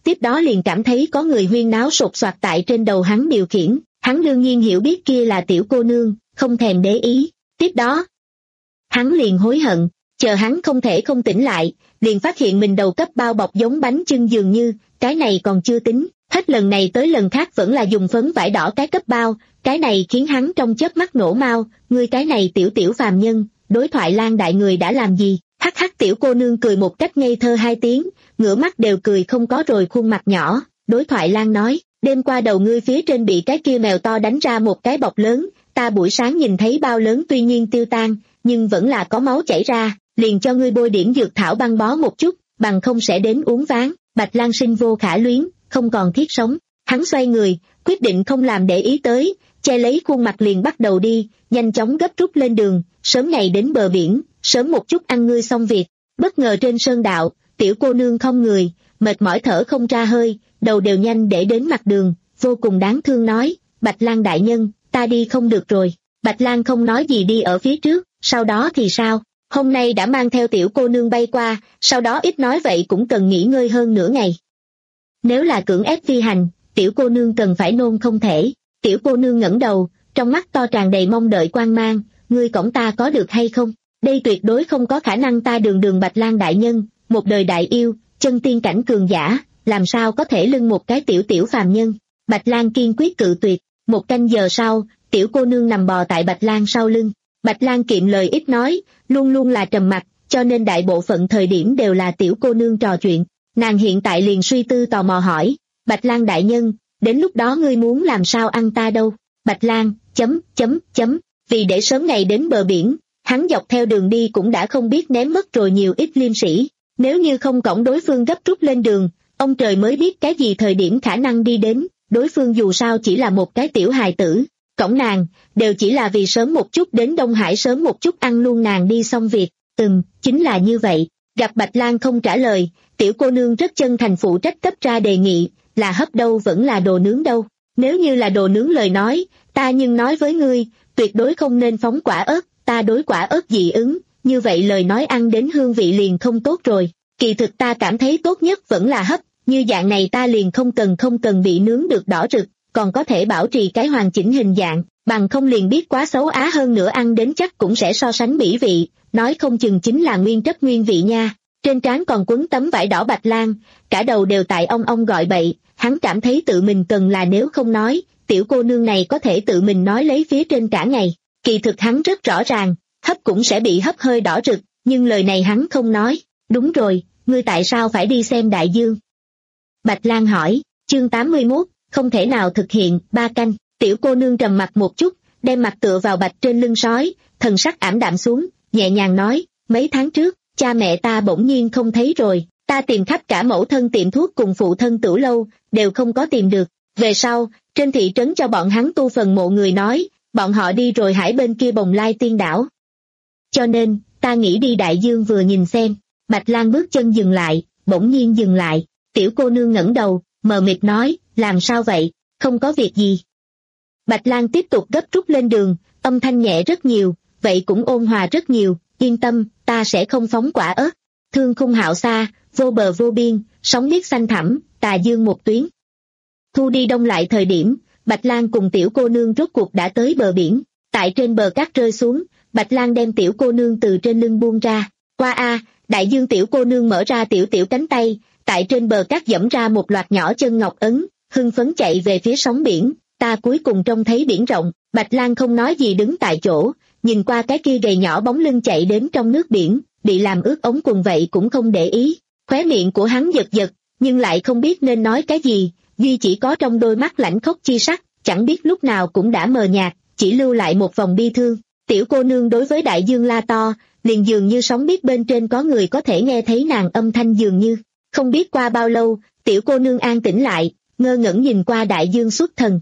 tiếp đó liền cảm thấy có người huyên náo sột soạt tại trên đầu hắn điều khiển, hắn đương nhiên hiểu biết kia là tiểu cô nương, không thèm để ý, tiếp đó. Hắn liền hối hận, chờ hắn không thể không tỉnh lại, liền phát hiện mình đầu cấp bao bọc giống bánh chưng dường như, cái này còn chưa tính, hết lần này tới lần khác vẫn là dùng phấn vải đỏ cái cấp bao, cái này khiến hắn trong chớp mắt nổ mau, ngươi cái này tiểu tiểu phàm nhân, đối thoại Lan đại người đã làm gì, hắc hắc tiểu cô nương cười một cách ngây thơ hai tiếng, ngửa mắt đều cười không có rồi khuôn mặt nhỏ, đối thoại Lan nói, đêm qua đầu ngươi phía trên bị cái kia mèo to đánh ra một cái bọc lớn, ta buổi sáng nhìn thấy bao lớn tuy nhiên tiêu tan, nhưng vẫn là có máu chảy ra, liền cho ngươi bôi điểm dược thảo băng bó một chút, bằng không sẽ đến uống ván, Bạch Lan sinh vô khả luyến, không còn thiết sống, hắn xoay người, quyết định không làm để ý tới, che lấy khuôn mặt liền bắt đầu đi, nhanh chóng gấp rút lên đường, sớm ngày đến bờ biển, sớm một chút ăn ngươi xong việc, bất ngờ trên sơn đạo, tiểu cô nương không người, mệt mỏi thở không ra hơi, đầu đều nhanh để đến mặt đường, vô cùng đáng thương nói, Bạch Lan đại nhân, ta đi không được rồi, Bạch Lan không nói gì đi ở phía trước, sau đó thì sao, hôm nay đã mang theo tiểu cô nương bay qua, sau đó ít nói vậy cũng cần nghỉ ngơi hơn nửa ngày. Nếu là cưỡng ép phi hành, tiểu cô nương cần phải nôn không thể, tiểu cô nương ngẩng đầu, trong mắt to tràn đầy mong đợi quan mang, ngươi cõng ta có được hay không, đây tuyệt đối không có khả năng ta đường đường Bạch Lan đại nhân, một đời đại yêu, chân tiên cảnh cường giả, làm sao có thể lưng một cái tiểu tiểu phàm nhân, Bạch Lan kiên quyết cự tuyệt, một canh giờ sau, tiểu cô nương nằm bò tại Bạch Lan sau lưng, Bạch Lan kiệm lời ít nói, luôn luôn là trầm mặc, cho nên đại bộ phận thời điểm đều là tiểu cô nương trò chuyện, nàng hiện tại liền suy tư tò mò hỏi, Bạch Lan đại nhân, đến lúc đó ngươi muốn làm sao ăn ta đâu, Bạch Lan, chấm, chấm, chấm, vì để sớm ngày đến bờ biển, hắn dọc theo đường đi cũng đã không biết ném mất rồi nhiều ít liêm sĩ, nếu như không cõng đối phương gấp rút lên đường, ông trời mới biết cái gì thời điểm khả năng đi đến, đối phương dù sao chỉ là một cái tiểu hài tử, cõng nàng, đều chỉ là vì sớm một chút đến Đông Hải sớm một chút ăn luôn nàng đi xong việc, ừm, chính là như vậy, gặp Bạch Lan không trả lời, tiểu cô nương rất chân thành phụ trách cấp ra đề nghị, là hấp đâu vẫn là đồ nướng đâu, nếu như là đồ nướng lời nói, ta nhưng nói với ngươi, tuyệt đối không nên phóng quả ớt, ta đối quả ớt dị ứng, như vậy lời nói ăn đến hương vị liền không tốt rồi, kỳ thực ta cảm thấy tốt nhất vẫn là hấp, như dạng này ta liền không cần không cần bị nướng được đỏ rực, còn có thể bảo trì cái hoàn chỉnh hình dạng, bằng không liền biết quá xấu á hơn nữa ăn đến chắc cũng sẽ so sánh mỹ vị, nói không chừng chính là nguyên chất nguyên vị nha. Trên trán còn quấn tấm vải đỏ Bạch Lan, cả đầu đều tại ong ong gọi bậy, hắn cảm thấy tự mình cần là nếu không nói, tiểu cô nương này có thể tự mình nói lấy phía trên cả ngày, kỳ thực hắn rất rõ ràng, hấp cũng sẽ bị hấp hơi đỏ rực, nhưng lời này hắn không nói, đúng rồi, ngươi tại sao phải đi xem đại dương? Bạch Lan hỏi, chương tám mươi mốt, không thể nào thực hiện, ba canh, tiểu cô nương trầm mặt một chút, đem mặt tựa vào bạch trên lưng sói, thần sắc ảm đạm xuống, nhẹ nhàng nói, mấy tháng trước, cha mẹ ta bỗng nhiên không thấy rồi, ta tìm khắp cả mẫu thân tiệm thuốc cùng phụ thân tửu lâu, đều không có tìm được, về sau, trên thị trấn cho bọn hắn tu phần mộ người nói, bọn họ đi rồi hải bên kia Bồng Lai Tiên đảo. Cho nên, ta nghĩ đi đại dương vừa nhìn xem, Bạch Lan bước chân dừng lại, bỗng nhiên dừng lại, tiểu cô nương ngẩng đầu, mờ mịt nói, làm sao vậy, không có việc gì. Bạch Lan tiếp tục gấp rút lên đường, âm thanh nhẹ rất nhiều, vậy cũng ôn hòa rất nhiều, yên tâm, ta sẽ không phóng quả ớt. Thương khung hạo xa, vô bờ vô biên, sóng biếc xanh thẳm, tà dương một tuyến. Thu đi đông lại thời điểm, Bạch Lan cùng tiểu cô nương rốt cuộc đã tới bờ biển, tại trên bờ cát rơi xuống, Bạch Lan đem tiểu cô nương từ trên lưng buông ra, qua a, đại dương tiểu cô nương mở ra tiểu tiểu cánh tay, tại trên bờ cát dẫm ra một loạt nhỏ chân ngọc ấn, hưng phấn chạy về phía sóng biển, ta cuối cùng trông thấy biển rộng, Bạch Lan không nói gì đứng tại chỗ, nhìn qua cái kia gầy nhỏ bóng lưng chạy đến trong nước biển, bị làm ướt ống quần vậy cũng không để ý, khóe miệng của hắn giật giật, nhưng lại không biết nên nói cái gì, duy chỉ có trong đôi mắt lãnh khốc chi sắc, chẳng biết lúc nào cũng đã mờ nhạt, chỉ lưu lại một vòng bi thương. Tiểu cô nương đối với đại dương la to, liền dường như sóng biết bên trên có người có thể nghe thấy nàng âm thanh dường như. Không biết qua bao lâu, tiểu cô nương an tĩnh lại, ngơ ngẩn nhìn qua đại dương xuất thần.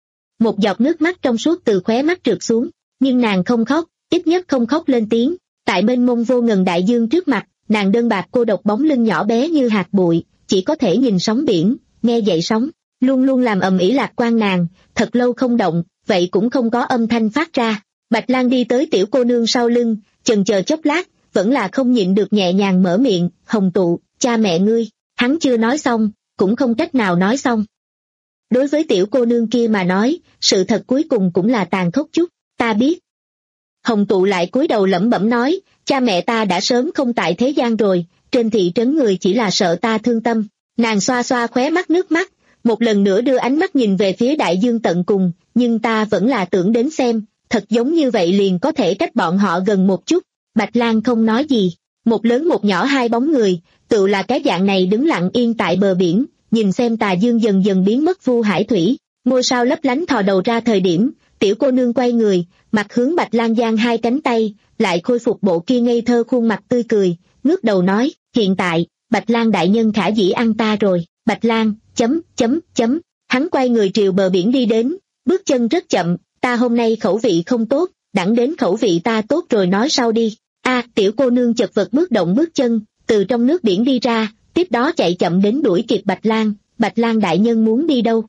Một giọt nước mắt trong suốt từ khóe mắt trượt xuống, nhưng nàng không khóc, ít nhất không khóc lên tiếng. Tại mênh mông vô ngần đại dương trước mặt, nàng đơn bạc cô độc bóng lưng nhỏ bé như hạt bụi, chỉ có thể nhìn sóng biển, nghe dậy sóng, luôn luôn làm ầm ĩ lạc quan nàng, thật lâu không động, vậy cũng không có âm thanh phát ra. Bạch Lan đi tới tiểu cô nương sau lưng, chần chờ chốc lát, vẫn là không nhịn được nhẹ nhàng mở miệng, Hồng Tụ, cha mẹ ngươi. Hắn chưa nói xong, cũng không cách nào nói xong. Đối với tiểu cô nương kia mà nói, sự thật cuối cùng cũng là tàn khốc chút, ta biết. Hồng Tụ lại cúi đầu lẩm bẩm nói, cha mẹ ta đã sớm không tại thế gian rồi, trên thị trấn người chỉ là sợ ta thương tâm. Nàng xoa xoa khóe mắt nước mắt, một lần nữa đưa ánh mắt nhìn về phía đại dương tận cùng, nhưng ta vẫn là tưởng đến xem, thật giống như vậy liền có thể cách bọn họ gần một chút. Bạch Lang không nói gì, một lớn một nhỏ hai bóng người, tự là cái dạng này đứng lặng yên tại bờ biển, nhìn xem tà dương dần dần biến mất vu hải thủy, ngôi sao lấp lánh thò đầu ra thời điểm, tiểu cô nương quay người, mặt hướng Bạch Lang giang hai cánh tay, lại khôi phục bộ kia ngây thơ khuôn mặt tươi cười, ngước đầu nói, hiện tại, Bạch Lang đại nhân khả dĩ ăn ta rồi. Bạch Lang, chấm, chấm, chấm, hắn quay người triều bờ biển đi đến, bước chân rất chậm, ta hôm nay khẩu vị không tốt, đẳng đến khẩu vị ta tốt rồi nói sau đi. A, tiểu cô nương chật vật bước động bước chân, từ trong nước biển đi ra, tiếp đó chạy chậm đến đuổi kịp Bạch Lang. Bạch Lang đại nhân muốn đi đâu?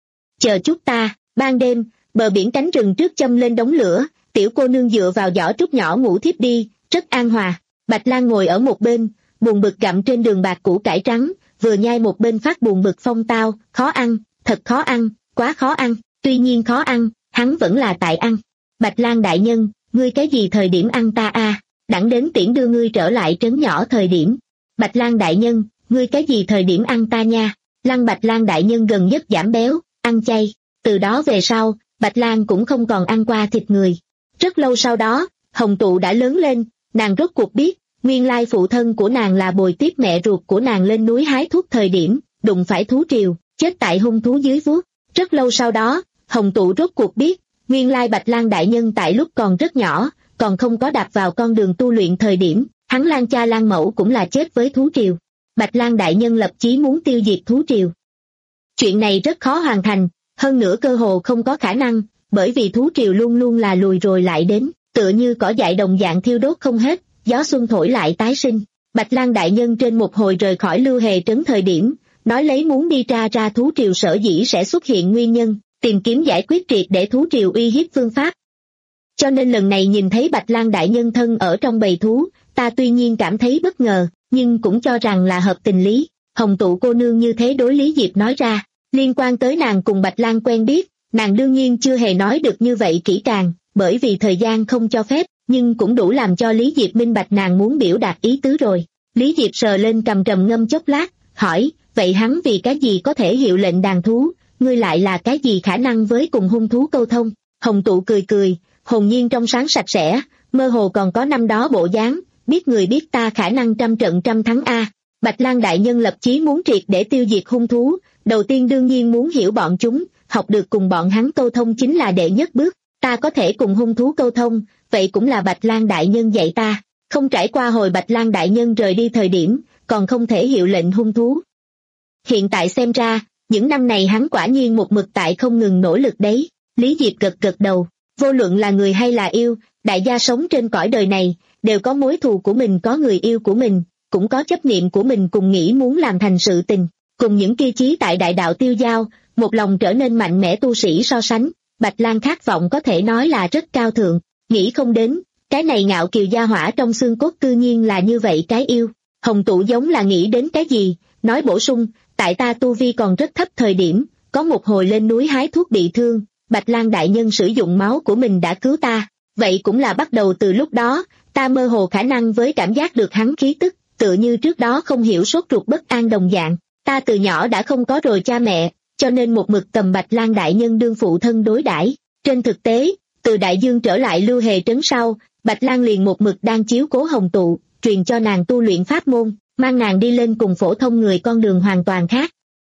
Chờ chút ta. Ban đêm, bờ biển cánh rừng trước châm lên đống lửa, tiểu cô nương dựa vào giỏ trúc nhỏ ngủ thiếp đi, rất an hòa. Bạch Lang ngồi ở một bên, buồn bực gặm trên đường bạc củ cải trắng, vừa nhai một bên phát buồn bực phong tao, khó ăn, thật khó ăn, quá khó ăn, tuy nhiên khó ăn, hắn vẫn là tại ăn. Bạch Lang đại nhân, ngươi cái gì thời điểm ăn ta a? À? Đẳng đến tiễn đưa ngươi trở lại trấn nhỏ thời điểm. Bạch Lang đại nhân, ngươi cái gì thời điểm ăn ta nha? Lăng Bạch Lang đại nhân gần nhất giảm béo, ăn chay, từ đó về sau, Bạch Lang cũng không còn ăn qua thịt người. Rất lâu sau đó, Hồng Tụ đã lớn lên, nàng rốt cuộc biết, nguyên lai phụ thân của nàng là bồi tiếp mẹ ruột của nàng lên núi hái thuốc thời điểm, đụng phải thú triều, chết tại hung thú dưới vuốt. Rất lâu sau đó, Hồng Tụ rốt cuộc biết, nguyên lai Bạch Lang đại nhân tại lúc còn rất nhỏ, còn không có đạp vào con đường tu luyện thời điểm, hắn Lang cha Lang mẫu cũng là chết với thú triều. Bạch Lang đại nhân lập chí muốn tiêu diệt thú triều. Chuyện này rất khó hoàn thành, hơn nữa cơ hồ không có khả năng, bởi vì thú triều luôn luôn là lùi rồi lại đến, tựa như cỏ dại đồng dạng thiêu đốt không hết, gió xuân thổi lại tái sinh. Bạch Lang đại nhân trên một hồi rời khỏi Lưu Hề trấn thời điểm, nói lấy muốn đi tra ra thú triều sở dĩ sẽ xuất hiện nguyên nhân, tìm kiếm giải quyết triệt để thú triều uy hiếp phương pháp. Cho nên lần này nhìn thấy Bạch Lang đại nhân thân ở trong bầy thú, ta tuy nhiên cảm thấy bất ngờ, nhưng cũng cho rằng là hợp tình lý. Hồng Tụ cô nương như thế đối Lý Diệp nói ra, liên quan tới nàng cùng Bạch Lang quen biết, nàng đương nhiên chưa hề nói được như vậy kỹ càng, bởi vì thời gian không cho phép, nhưng cũng đủ làm cho Lý Diệp minh bạch nàng muốn biểu đạt ý tứ rồi. Lý Diệp sờ lên cầm trầm ngâm chốc lát, hỏi, vậy hắn vì cái gì có thể hiệu lệnh đàn thú, ngươi lại là cái gì khả năng với cùng hung thú câu thông? Hồng Tụ cười cười, hồn nhiên trong sáng sạch sẽ, mơ hồ còn có năm đó bộ dáng, biết người biết ta khả năng trăm trận trăm thắng a. Bạch Lang đại nhân lập chí muốn triệt để tiêu diệt hung thú, đầu tiên đương nhiên muốn hiểu bọn chúng, học được cùng bọn hắn câu thông chính là đệ nhất bước. Ta có thể cùng hung thú câu thông, vậy cũng là Bạch Lang đại nhân dạy ta, không trải qua hồi Bạch Lang đại nhân rời đi thời điểm, còn không thể hiệu lệnh hung thú. Hiện tại xem ra, những năm này hắn quả nhiên một mực tại không ngừng nỗ lực đấy. Lý Diệp gật gật đầu, vô luận là người hay là yêu, đại gia sống trên cõi đời này, đều có mối thù của mình, có người yêu của mình, cũng có chấp niệm của mình cùng nghĩ muốn làm thành sự tình, cùng những kia chí tại đại đạo tiêu giao, một lòng trở nên mạnh mẽ tu sĩ so sánh, Bạch Lang khát vọng có thể nói là rất cao thượng, nghĩ không đến, cái này ngạo kiều gia hỏa trong xương cốt cư nhiên là như vậy cái yêu. Hồng Tụ giống là nghĩ đến cái gì, nói bổ sung, tại ta tu vi còn rất thấp thời điểm, có một hồi lên núi hái thuốc bị thương, Bạch Lang đại nhân sử dụng máu của mình đã cứu ta, vậy cũng là bắt đầu từ lúc đó, ta mơ hồ khả năng với cảm giác được hắn khí tức, tựa như trước đó không hiểu sốt ruột bất an đồng dạng, ta từ nhỏ đã không có rồi cha mẹ, cho nên một mực cầm Bạch Lang đại nhân đương phụ thân đối đãi. Trên thực tế, từ Đại Dương trở lại Lưu Hề trấn sau, Bạch Lang liền một mực đang chiếu cố Hồng Tụ, truyền cho nàng tu luyện pháp môn, mang nàng đi lên cùng phổ thông người con đường hoàn toàn khác.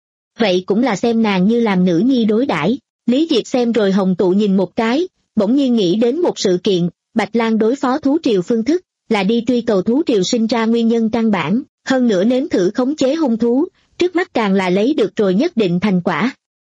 Vậy cũng là xem nàng như làm nữ nhi đối đãi. Lý Diệp xem rồi Hồng Tụ nhìn một cái, bỗng nhiên nghĩ đến một sự kiện, Bạch Lang đối phó thú triều phương thức, là đi truy cầu thú triều sinh ra nguyên nhân căn bản, hơn nữa nếm thử khống chế hung thú, trước mắt càng là lấy được rồi nhất định thành quả.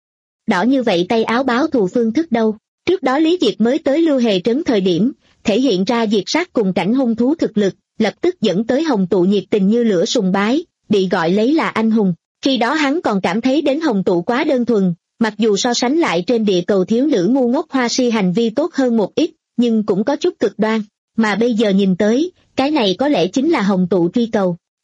Đỏ như vậy tay áo báo thù phương thức đâu, trước đó Lý Diệp mới tới Lưu Hề trấn thời điểm, thể hiện ra diệt sát cùng cảnh hung thú thực lực, lập tức dẫn tới Hồng Tụ nhiệt tình như lửa sùng bái, bị gọi lấy là anh hùng. Khi đó hắn còn cảm thấy đến Hồng Tụ quá đơn thuần, mặc dù so sánh lại trên địa cầu thiếu nữ ngu ngốc hoa si hành vi tốt hơn một ít, nhưng cũng có chút cực đoan, mà bây giờ nhìn tới, cái này có lẽ chính là Hồng Tụ truy cầu.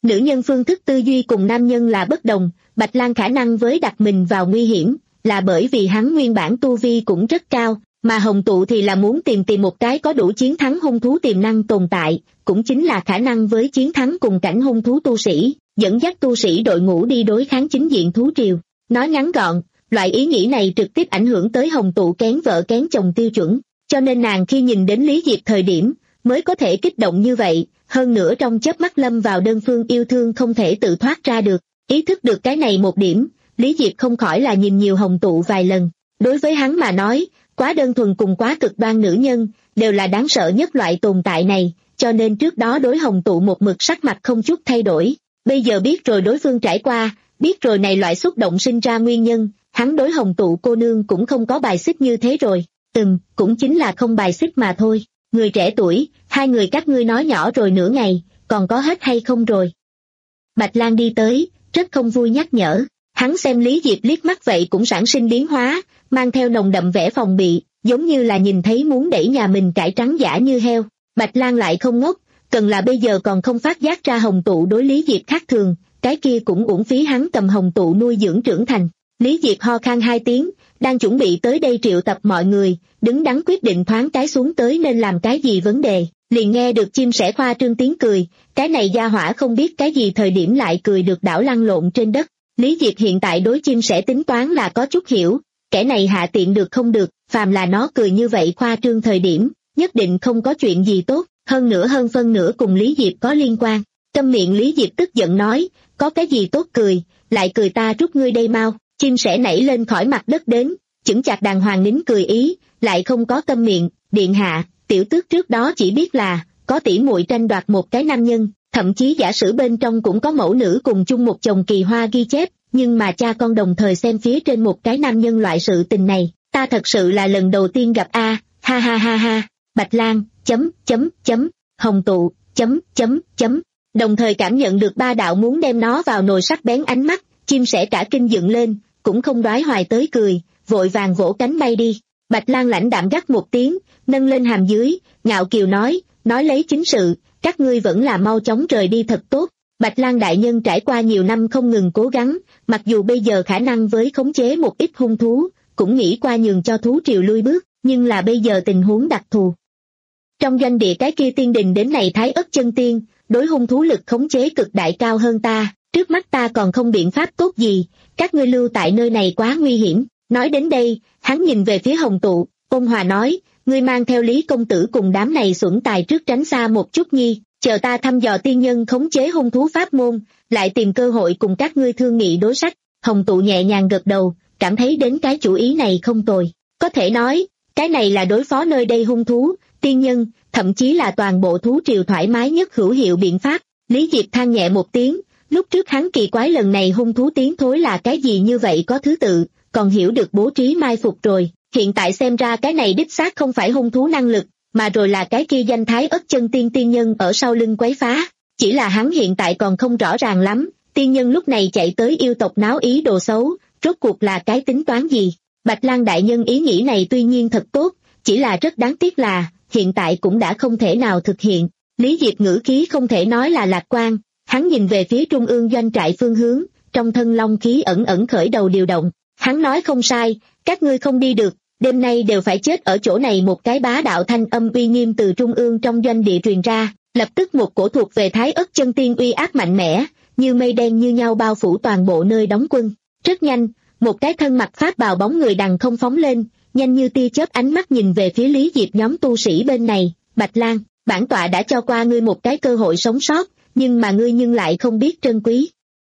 Nữ nhân phương thức tư duy cùng nam nhân là bất đồng, Bạch Lang khả năng với đặt mình vào nguy hiểm, là bởi vì hắn nguyên bản tu vi cũng rất cao, mà Hồng Tụ thì là muốn tìm tìm một cái có đủ chiến thắng hung thú tiềm năng tồn tại, cũng chính là khả năng với chiến thắng cùng cảnh hung thú tu sĩ, dẫn dắt tu sĩ đội ngũ đi đối kháng chính diện thú triều. Nói ngắn gọn, loại ý nghĩ này trực tiếp ảnh hưởng tới Hồng Tụ kén vợ kén chồng tiêu chuẩn, cho nên nàng khi nhìn đến Lý Diệp thời điểm, mới có thể kích động như vậy, hơn nữa trong chớp mắt lâm vào đơn phương yêu thương không thể tự thoát ra được. Ý thức được cái này một điểm, Lý Diệp không khỏi là nhìn nhiều Hồng Tụ vài lần. Đối với hắn mà nói, quá đơn thuần cùng quá cực đoan nữ nhân, đều là đáng sợ nhất loại tồn tại này, cho nên trước đó đối Hồng Tụ một mực sắc mặt không chút thay đổi. Bây giờ biết rồi đối phương trải qua, biết rồi này loại xúc động sinh ra nguyên nhân, hắn đối Hồng Tụ cô nương cũng không có bài xích như thế rồi. Từng, cũng chính là không bài xích mà thôi. Người trẻ tuổi, hai người các ngươi nói nhỏ rồi nửa ngày, còn có hết hay không rồi? Bạch Lang đi tới, rất không vui nhắc nhở. Hắn xem Lý Diệp liếc mắt vậy cũng sản sinh biến hóa, mang theo nồng đậm vẻ phòng bị, giống như là nhìn thấy muốn đẩy nhà mình cải trắng giả như heo. Bạch Lang lại không ngốc, cần là bây giờ còn không phát giác ra Hồng Tụ đối Lý Diệp khác thường, cái kia cũng uổng phí hắn cầm Hồng Tụ nuôi dưỡng trưởng thành. Lý Diệp ho khan hai tiếng, đang chuẩn bị tới đây triệu tập mọi người, đứng đắn quyết định thoáng cái xuống tới nên làm cái gì vấn đề, liền nghe được chim sẻ khoa trương tiếng cười, cái này gia hỏa không biết cái gì thời điểm lại cười được đảo lăn lộn trên đất. Lý Diệp hiện tại đối chim sẻ tính toán là có chút hiểu, kẻ này hạ tiện được không được, phàm là nó cười như vậy khoa trương thời điểm, nhất định không có chuyện gì tốt, hơn nữa hơn phân nửa cùng Lý Diệp có liên quan. Câm miệng, Lý Diệp tức giận nói, có cái gì tốt cười, lại cười ta rút ngươi đây mau. Chim sẻ nảy lên khỏi mặt đất đến, chững chạc đàng hoàng nín cười ý, lại không có câm miệng, điện hạ, tiểu tước trước đó chỉ biết là, có tỉ muội tranh đoạt một cái nam nhân, thậm chí giả sử bên trong cũng có mẫu nữ cùng chung một chồng kỳ hoa ghi chép, nhưng mà cha con đồng thời xem phía trên một cái nam nhân loại sự tình này, ta thật sự là lần đầu tiên gặp a, ha ha ha ha, Bạch Lang, chấm, chấm, chấm, Hồng Tụ, chấm, chấm, chấm, đồng thời cảm nhận được ba đạo muốn đem nó vào nồi sắc bén ánh mắt, chim sẻ cả kinh dựng lên, cũng không đoái hoài tới cười, vội vàng vỗ cánh bay đi. Bạch Lang lãnh đạm gắt một tiếng, nâng lên hàm dưới, ngạo kiều nói, nói lấy chính sự, các ngươi vẫn là mau chóng rời đi thật tốt. Bạch Lang đại nhân trải qua nhiều năm không ngừng cố gắng, mặc dù bây giờ khả năng với khống chế một ít hung thú, cũng nghĩ qua nhường cho thú triều lui bước, nhưng là bây giờ tình huống đặc thù. Trong doanh địa cái kia tiên đình đến này Thái Ất chân tiên, đối hung thú lực khống chế cực đại cao hơn ta, trước mắt ta còn không biện pháp tốt gì, các ngươi lưu tại nơi này quá nguy hiểm. Nói đến đây, hắn nhìn về phía Hồng Tụ, ôn hòa nói, ngươi mang theo Lý công tử cùng đám này xuẩn tài trước tránh xa một chút nhi, chờ ta thăm dò tiên nhân khống chế hung thú pháp môn, lại tìm cơ hội cùng các ngươi thương nghị đối sách. Hồng Tụ nhẹ nhàng gật đầu, cảm thấy đến cái chủ ý này không tồi, có thể nói, cái này là đối phó nơi đây hung thú, tiên nhân, thậm chí là toàn bộ thú triều thoải mái nhất hữu hiệu biện pháp. Lý Diệp than nhẹ một tiếng, lúc trước hắn kỳ quái lần này hung thú tiến thối là cái gì như vậy có thứ tự, còn hiểu được bố trí mai phục rồi, hiện tại xem ra cái này đích xác không phải hung thú năng lực, mà rồi là cái kia danh Thái Ất chân tiên tiên nhân ở sau lưng quấy phá, chỉ là hắn hiện tại còn không rõ ràng lắm, tiên nhân lúc này chạy tới yêu tộc náo ý đồ xấu, rốt cuộc là cái tính toán gì. Bạch Lang đại nhân ý nghĩ này tuy nhiên thật tốt, chỉ là rất đáng tiếc là, hiện tại cũng đã không thể nào thực hiện. Lý Diệp ngữ khí không thể nói là lạc quan, hắn nhìn về phía trung ương doanh trại phương hướng, trong thân long khí ẩn ẩn khởi đầu điều động. Hắn nói không sai, các ngươi không đi được, đêm nay đều phải chết ở chỗ này. Một cái bá đạo thanh âm uy nghiêm từ trung ương trong doanh địa truyền ra, lập tức một cổ thuộc về Thái Ất chân tiên uy áp mạnh mẽ, như mây đen như nhau bao phủ toàn bộ nơi đóng quân. Rất nhanh, một cái thân mặc pháp bào bóng người đằng không phóng lên, nhanh như tia chớp ánh mắt nhìn về phía Lý Diệp nhóm tu sĩ bên này. Bạch Lang, bản tọa đã cho qua ngươi một cái cơ hội sống sót, nhưng mà ngươi nhưng lại không biết trân quý.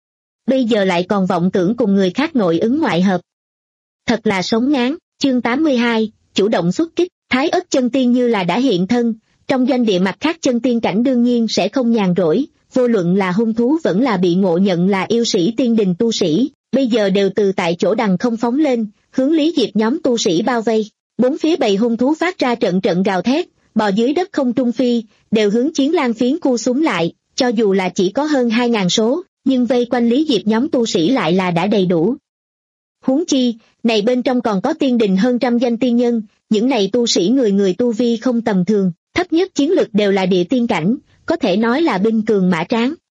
Bây giờ lại còn vọng tưởng cùng người khác nội ứng ngoại hợp. Thật là sống ngán. Chương tám mươi hai, chủ động xuất kích. Thái Ất chân tiên như là đã hiện thân, trong doanh địa mặt khác chân tiên cảnh đương nhiên sẽ không nhàn rỗi, vô luận là hung thú vẫn là bị ngộ nhận là yêu sĩ tiên đình tu sĩ, bây giờ đều từ tại chỗ đằng không phóng lên, hướng Lý Diệp nhóm tu sĩ bao vây. Bốn phía bầy hung thú phát ra trận trận gào thét, bò dưới đất không trung phi, đều hướng chiến lang phiến cu súng lại, cho dù là chỉ có hơn hai ngàn số, nhưng vây quanh Lý Diệp nhóm tu sĩ lại là đã đầy đủ. Huống chi, này bên trong còn có tiên đình hơn trăm danh tiên nhân, những này tu sĩ người người tu vi không tầm thường, thấp nhất chiến lực đều là địa tiên cảnh, có thể nói là binh cường mã tráng.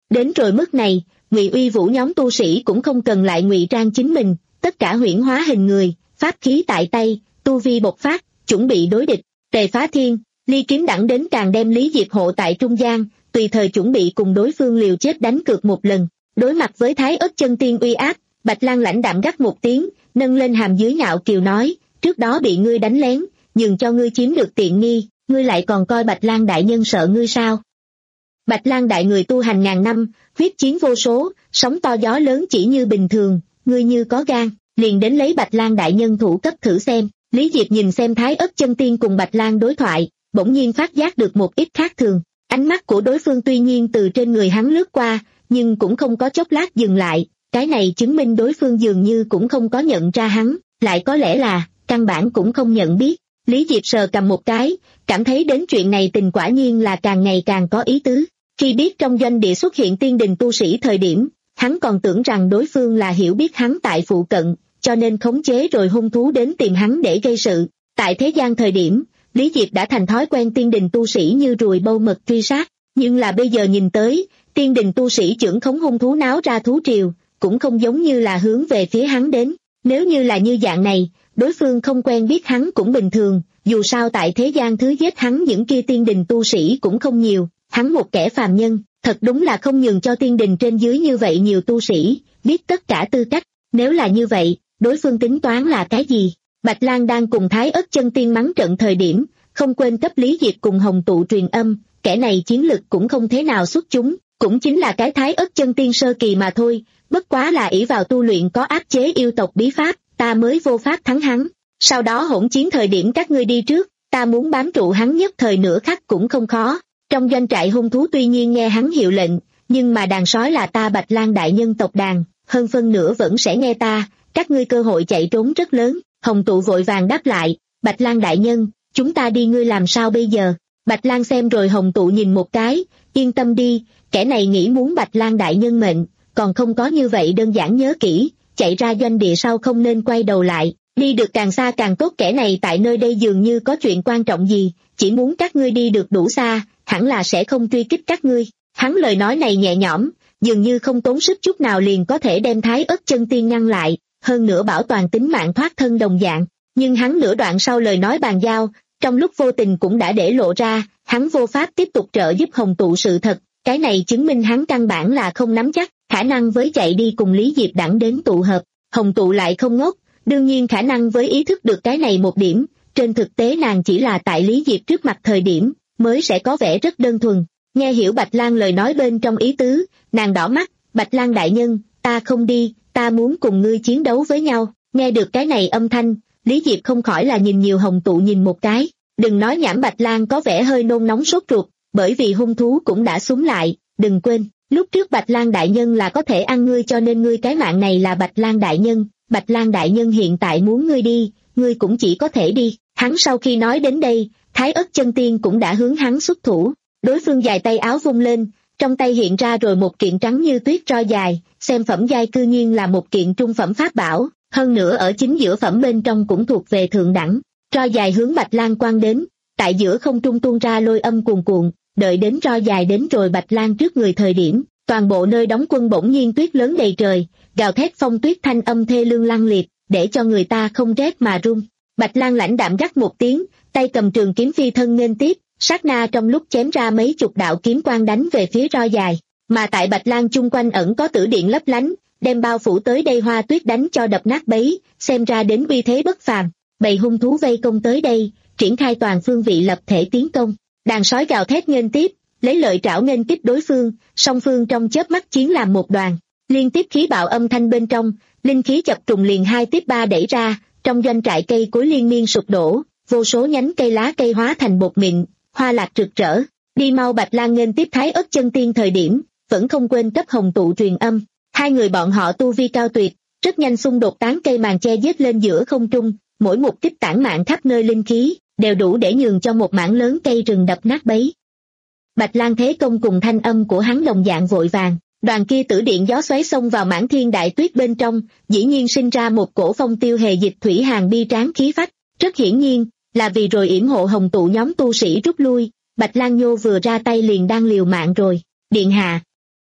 Đến rồi mức này, Ngụy Uy Vũ nhóm tu sĩ cũng không cần lại ngụy trang chính mình, tất cả huyễn hóa hình người, pháp khí tại tay, tu vi bộc phát, chuẩn bị đối địch. Tề Phá Thiên, Ly Kiếm Đẳng đến càng đem Lý Diệp hộ tại trung gian, tùy thời chuẩn bị cùng đối phương liều chết đánh cược một lần. Đối mặt với Thái Ất Chân Tiên uy áp, Bạch Lang lãnh đạm gắt một tiếng, nâng lên hàm dưới ngạo kiều nói, trước đó bị ngươi đánh lén, nhường cho ngươi chiếm được tiện nghi, ngươi lại còn coi Bạch Lang đại nhân sợ ngươi sao? Bạch Lang đại người tu hành ngàn năm, huyết chiến vô số, sóng to gió lớn chỉ như bình thường, ngươi như có gan, liền đến lấy Bạch Lang đại nhân thủ cấp thử xem. Lý Diệp nhìn xem Thái Ất Chân Tiên cùng Bạch Lang đối thoại, bỗng nhiên phát giác được một ít khác thường. Ánh mắt của đối phương tuy nhiên từ trên người hắn lướt qua, nhưng cũng không có chốc lát dừng lại, cái này chứng minh đối phương dường như cũng không có nhận ra hắn, lại có lẽ là, căn bản cũng không nhận biết. Lý Diệp sờ cầm một cái, cảm thấy đến chuyện này tình quả nhiên là càng ngày càng có ý tứ. Khi biết trong doanh địa xuất hiện tiên đình tu sĩ thời điểm, hắn còn tưởng rằng đối phương là hiểu biết hắn tại phụ cận, cho nên khống chế rồi hung thú đến tìm hắn để gây sự. Tại thế gian thời điểm, Lý Diệp đã thành thói quen tiên đình tu sĩ như ruồi bâu mật truy sát, nhưng là bây giờ nhìn tới, tiên đình tu sĩ trưởng khống hung thú náo ra thú triều, cũng không giống như là hướng về phía hắn đến. Nếu như là như dạng này, đối phương không quen biết hắn cũng bình thường, dù sao tại thế gian thứ giết hắn những kia tiên đình tu sĩ cũng không nhiều, hắn một kẻ phàm nhân, thật đúng là không nhường cho tiên đình trên dưới như vậy nhiều tu sĩ, biết tất cả tư cách. Nếu là như vậy, đối phương tính toán là cái gì? Bạch Lang đang cùng Thái Ất Chân Tiên mắng trận thời điểm, không quên cấp Lý Diệp cùng Hồng Tụ truyền âm, kẻ này chiến lực cũng không thế nào xuất chúng, cũng chính là cái Thái Ất Chân Tiên sơ kỳ mà thôi, bất quá là ỷ vào tu luyện có áp chế yêu tộc bí pháp, ta mới vô pháp thắng hắn. Sau đó hỗn chiến thời điểm các ngươi đi trước, ta muốn bám trụ hắn nhất thời nửa khắc cũng không khó. Trong doanh trại hung thú tuy nhiên nghe hắn hiệu lệnh, nhưng mà đàn sói là ta Bạch Lang đại nhân tộc đàn, hơn phân nửa vẫn sẽ nghe ta, các ngươi cơ hội chạy trốn rất lớn. Hồng Tụ vội vàng đáp lại, Bạch Lang đại nhân, chúng ta đi ngươi làm sao bây giờ? Bạch Lang xem rồi Hồng Tụ nhìn một cái, yên tâm đi, kẻ này nghĩ muốn Bạch Lang đại nhân mệnh, còn không có như vậy đơn giản, nhớ kỹ, chạy ra doanh địa sau không nên quay đầu lại, đi được càng xa càng tốt, kẻ này tại nơi đây dường như có chuyện quan trọng gì, chỉ muốn các ngươi đi được đủ xa, hẳn là sẽ không truy kích các ngươi. Hắn lời nói này nhẹ nhõm, dường như không tốn sức chút nào liền có thể đem Thái Ất Chân Tiên ngăn lại, hơn nữa bảo toàn tính mạng thoát thân đồng dạng. Nhưng hắn nửa đoạn sau lời nói bàn giao, trong lúc vô tình cũng đã để lộ ra, hắn vô pháp tiếp tục trợ giúp Hồng Tụ sự thật, cái này chứng minh hắn căn bản là không nắm chắc khả năng với chạy đi cùng Lý Diệp Đẳng đến tụ hợp. Hồng Tụ lại không ngốc, đương nhiên khả năng với ý thức được cái này một điểm, trên thực tế nàng chỉ là tại Lý Diệp trước mặt thời điểm, mới sẽ có vẻ rất đơn thuần. Nghe hiểu Bạch Lang lời nói bên trong ý tứ, nàng đỏ mắt, Bạch Lang đại nhân, ta không đi, ta muốn cùng ngươi chiến đấu với nhau. Nghe được cái này âm thanh, Lý Diệp không khỏi là nhìn nhiều Hồng Tụ nhìn một cái, đừng nói nhảm. Bạch Lang có vẻ hơi nôn nóng sốt ruột, bởi vì hung thú cũng đã xúm lại, đừng quên, lúc trước Bạch Lang đại nhân là có thể ăn ngươi, cho nên ngươi cái mạng này là Bạch Lang đại nhân, Bạch Lang đại nhân hiện tại muốn ngươi đi, ngươi cũng chỉ có thể đi. Hắn sau khi nói đến đây, Thái Ất Chân Tiên cũng đã hướng hắn xuất thủ, đối phương dài tay áo vung lên, trong tay hiện ra rồi một kiện trắng như tuyết roi dài, xem phẩm giai cư nhiên là một kiện trung phẩm pháp bảo, hơn nữa ở chính giữa phẩm bên trong cũng thuộc về thượng đẳng. Roi dài hướng Bạch Lang quăng đến, tại giữa không trung tuôn ra lôi âm cuồn cuộn, đợi đến roi dài đến rồi Bạch Lang trước người thời điểm, toàn bộ nơi đóng quân bỗng nhiên tuyết lớn đầy trời, gào thét phong tuyết thanh âm thê lương lăng liệt, để cho người ta không rét mà run. Bạch Lang lãnh đạm gắt một tiếng, tay cầm trường kiếm phi thân nghênh tiếp, sát na trong lúc chém ra mấy chục đạo kiếm quang đánh về phía roi dài, mà tại Bạch Lang chung quanh ẩn có tử điện lấp lánh, đem bao phủ tới đây hoa tuyết đánh cho đập nát bấy, xem ra đến uy thế bất phàm. Bầy hung thú vây công tới đây, triển khai toàn phương vị lập thể tiến công, đàn sói gào thét nghênh tiếp, lấy lợi trảo nghênh kích đối phương, song phương trong chớp mắt chiến làm một đoàn, liên tiếp khí bạo âm thanh bên trong, linh khí chập trùng liền hai tiếp ba đẩy ra, trong doanh trại cây cối liên miên sụp đổ, vô số nhánh cây lá cây hóa thành bột mịn, hoa lạc rực rỡ. Đi mau. Bạch Lang nghênh tiếp Thái Ất Chân Tiên thời điểm, vẫn không quên cấp Hồng Tụ truyền âm, hai người bọn họ tu vi cao tuyệt, rất nhanh xung đột tán cây màn che giết lên giữa không trung, mỗi một kích tản mạn khắp nơi linh khí, đều đủ để nhường cho một mảng lớn cây rừng đập nát bấy. Bạch Lang thế công cùng thanh âm của hắn đồng dạng vội vàng, đoàn kia tử điện gió xoáy xông vào mãn thiên đại tuyết bên trong, dĩ nhiên sinh ra một cổ phong tiêu hề dịch thủy hàng bi tráng khí phách, rất hiển nhiên là vì rồi yểm hộ Hồng Tụ nhóm tu sĩ rút lui. Bạch Lang Nhô vừa ra tay liền đang liều mạng rồi. Điện hạ.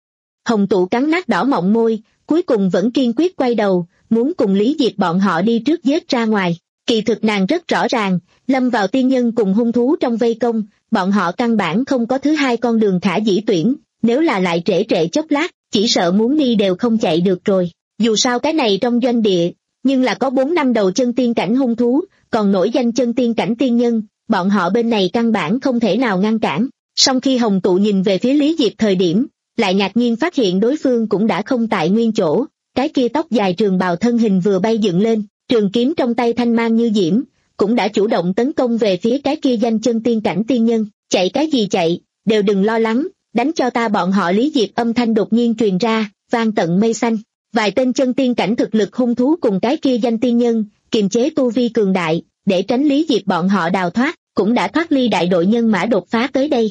Hồng Tụ cắn nát đỏ mọng môi, cuối cùng vẫn kiên quyết quay đầu, muốn cùng Lý Diệp bọn họ đi trước giết ra ngoài. Kỳ thực nàng rất rõ ràng, lâm vào tiên nhân cùng hung thú trong vây công, bọn họ căn bản không có thứ hai con đường khả dĩ tuyển, nếu là lại trễ trễ chốc lát, chỉ sợ muốn đi đều không chạy được rồi. Dù sao cái này trong doanh địa, nhưng là có bốn năm đầu chân tiên cảnh hung thú, còn nổi danh chân tiên cảnh tiên nhân, bọn họ bên này căn bản không thể nào ngăn cản. Song khi Hồng Tụ nhìn về phía Lý Diệp thời điểm, lại ngạc nhiên phát hiện đối phương cũng đã không tại nguyên chỗ, cái kia tóc dài trường bào thân hình vừa bay dựng lên, trường kiếm trong tay thanh mang như diễm, cũng đã chủ động tấn công về phía cái kia danh chân tiên cảnh tiên nhân. Chạy cái gì chạy, đều đừng lo lắng, đánh cho ta bọn họ. Lý Diệp âm thanh đột nhiên truyền ra, vang tận mây xanh. Vài tên chân tiên cảnh thực lực hung thú cùng cái kia danh tiên nhân, kiềm chế tu vi cường đại, để tránh Lý Diệp bọn họ đào thoát, cũng đã thoát ly đại đội nhân mã đột phá tới đây.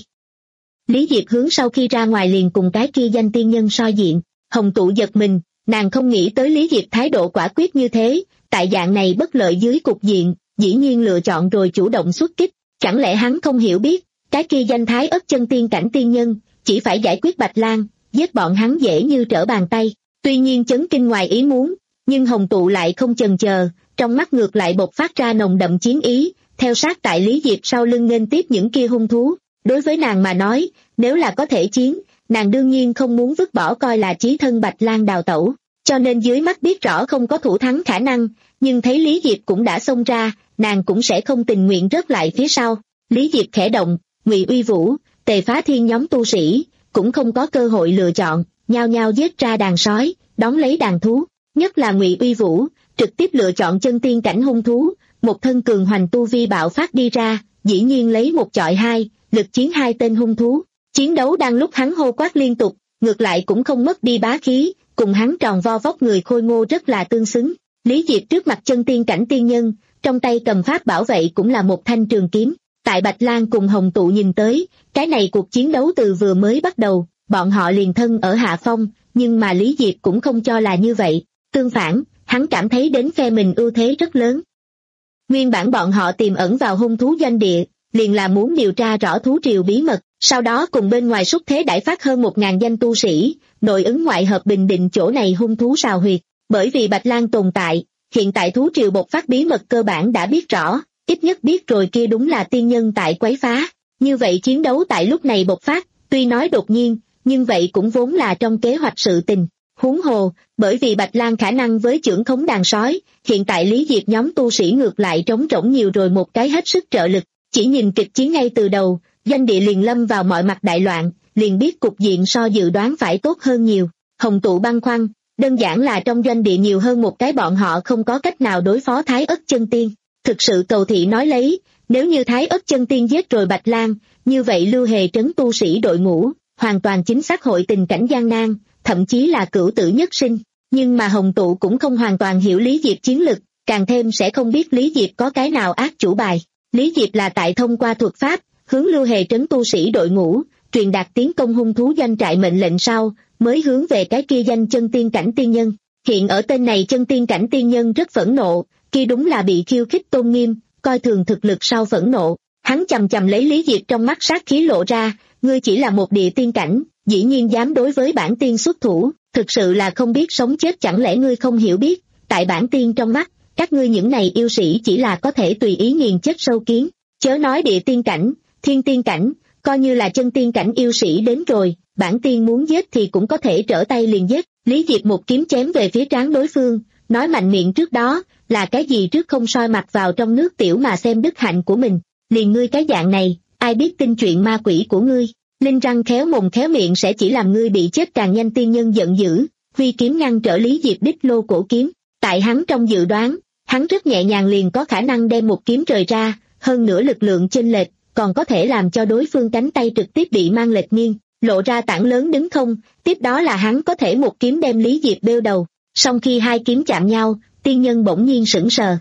Lý Diệp hướng sau khi ra ngoài liền cùng cái kia danh tiên nhân so diện. Hồng Tụ giật mình, nàng không nghĩ tới Lý Diệp thái độ quả quyết như thế, tại dạng này bất lợi dưới cục diện, dĩ nhiên lựa chọn rồi chủ động xuất kích. Chẳng lẽ hắn không hiểu biết, cái kia danh thái ất chân tiên cảnh tiên nhân, chỉ phải giải quyết Bạch Lang, giết bọn hắn dễ như trở bàn tay. Tuy nhiên chấn kinh ngoài ý muốn, nhưng Hồng Tụ lại không chần chờ, trong mắt ngược lại bộc phát ra nồng đậm chiến ý, theo sát tại Lý Diệp sau lưng nghênh tiếp những kia hung thú. Đối với nàng mà nói, nếu là có thể chiến, nàng đương nhiên không muốn vứt bỏ coi là chí thân Bạch Lang đào tẩu, cho nên dưới mắt biết rõ không có thủ thắng khả năng, nhưng thấy Lý Diệp cũng đã xông ra, nàng cũng sẽ không tình nguyện rớt lại phía sau. Lý Diệp khẽ động, Ngụy Uy Vũ, Tề Phá Thiên nhóm tu sĩ cũng không có cơ hội lựa chọn, nhao nhao giết ra đàn sói, đón lấy đàn thú. Nhất là Ngụy Uy Vũ, trực tiếp lựa chọn chân tiên cảnh hung thú, một thân cường hoành tu vi bạo phát đi ra, dĩ nhiên lấy một chọi hai, lực chiến hai tên hung thú. Chiến đấu đang lúc hắn hô quát liên tục, ngược lại cũng không mất đi bá khí, cùng hắn tròn vo vóc người khôi ngô rất là tương xứng. Lý Diệp trước mặt chân tiên cảnh tiên nhân, trong tay cầm pháp bảo vệ cũng là một thanh trường kiếm. Tại Bạch Lang cùng Hồng Tụ nhìn tới, cái này cuộc chiến đấu từ vừa mới bắt đầu, bọn họ liền thân ở hạ phong, nhưng mà Lý Diệp cũng không cho là như vậy. Tương phản, hắn cảm thấy đến phe mình ưu thế rất lớn. Nguyên bản bọn họ tiềm ẩn vào hung thú doanh địa, liền là muốn điều tra rõ thú triều bí mật, sau đó cùng bên ngoài xúc thế đãi phát hơn một ngàn danh tu sĩ, nội ứng ngoại hợp bình định chỗ này hung thú sào huyệt. Bởi vì Bạch Lang tồn tại, hiện tại thú triều bộc phát bí mật cơ bản đã biết rõ, ít nhất biết rồi kia đúng là tiên nhân tại quấy phá. Như vậy chiến đấu tại lúc này bộc phát, tuy nói đột nhiên, nhưng vậy cũng vốn là trong kế hoạch sự tình. Huống hồ, bởi vì Bạch Lang khả năng với trưởng khống đàn sói, hiện tại Lý Diệp nhóm tu sĩ ngược lại trống rỗng nhiều rồi một cái hết sức trợ lực. Chỉ nhìn kịch chiến ngay từ đầu, doanh địa liền lâm vào mọi mặt đại loạn, liền biết cục diện so dự đoán phải tốt hơn nhiều. Hồng Tụ băn khoăn, đơn giản là trong doanh địa nhiều hơn một cái bọn họ không có cách nào đối phó Thái Ất chân tiên. Thực sự cầu thị nói lấy, nếu như Thái Ất chân tiên giết rồi Bạch Lang, như vậy Lưu Hề trấn tu sĩ đội ngũ, hoàn toàn chính xác hội tình cảnh gian nan, thậm chí là cửu tử nhất sinh. Nhưng mà Hồng Tụ cũng không hoàn toàn hiểu Lý Diệp chiến lực, càng thêm sẽ không biết Lý Diệp có cái nào ác chủ bài. Lý Diệp là tại thông qua thuật pháp, hướng Lưu Hề trấn tu sĩ đội ngũ, truyền đạt tiến công hung thú doanh trại mệnh lệnh sau, mới hướng về cái kia danh chân tiên cảnh tiên nhân. Hiện ở tên này chân tiên cảnh tiên nhân rất phẫn nộ, kia đúng là bị khiêu khích tôn nghiêm, coi thường thực lực sau phẫn nộ. Hắn chầm chầm lấy Lý Diệp trong mắt sát khí lộ ra, ngươi chỉ là một địa tiên cảnh, dĩ nhiên dám đối với bản tiên xuất thủ, thực sự là không biết sống chết. Chẳng lẽ ngươi không hiểu biết, tại bản tiên trong mắt, các ngươi những này yêu sĩ chỉ là có thể tùy ý nghiền chết sâu kiến, chớ nói địa tiên cảnh, thiên tiên cảnh, coi như là chân tiên cảnh yêu sĩ đến rồi, bản tiên muốn giết thì cũng có thể trở tay liền giết. Lý Diệp một kiếm chém về phía trán đối phương, nói mạnh miệng trước đó, là cái gì trước không soi mặt vào trong nước tiểu mà xem đức hạnh của mình, liền ngươi cái dạng này, ai biết tin chuyện ma quỷ của ngươi, linh răng khéo mồm khéo miệng sẽ chỉ làm ngươi bị chết càng nhanh. Tiên nhân giận dữ, huy kiếm ngăn trở Lý Diệp đích lô cổ kiếm, tại hắn trong dự đoán, hắn rất nhẹ nhàng liền có khả năng đem một kiếm rời ra, hơn nữa lực lượng chênh lệch, còn có thể làm cho đối phương cánh tay trực tiếp bị mang lệch nghiêng, lộ ra tảng lớn đứng không, tiếp đó là hắn có thể một kiếm đem Lý Diệp bêu đầu. Song khi hai kiếm chạm nhau, tiên nhân bỗng nhiên sững sờ.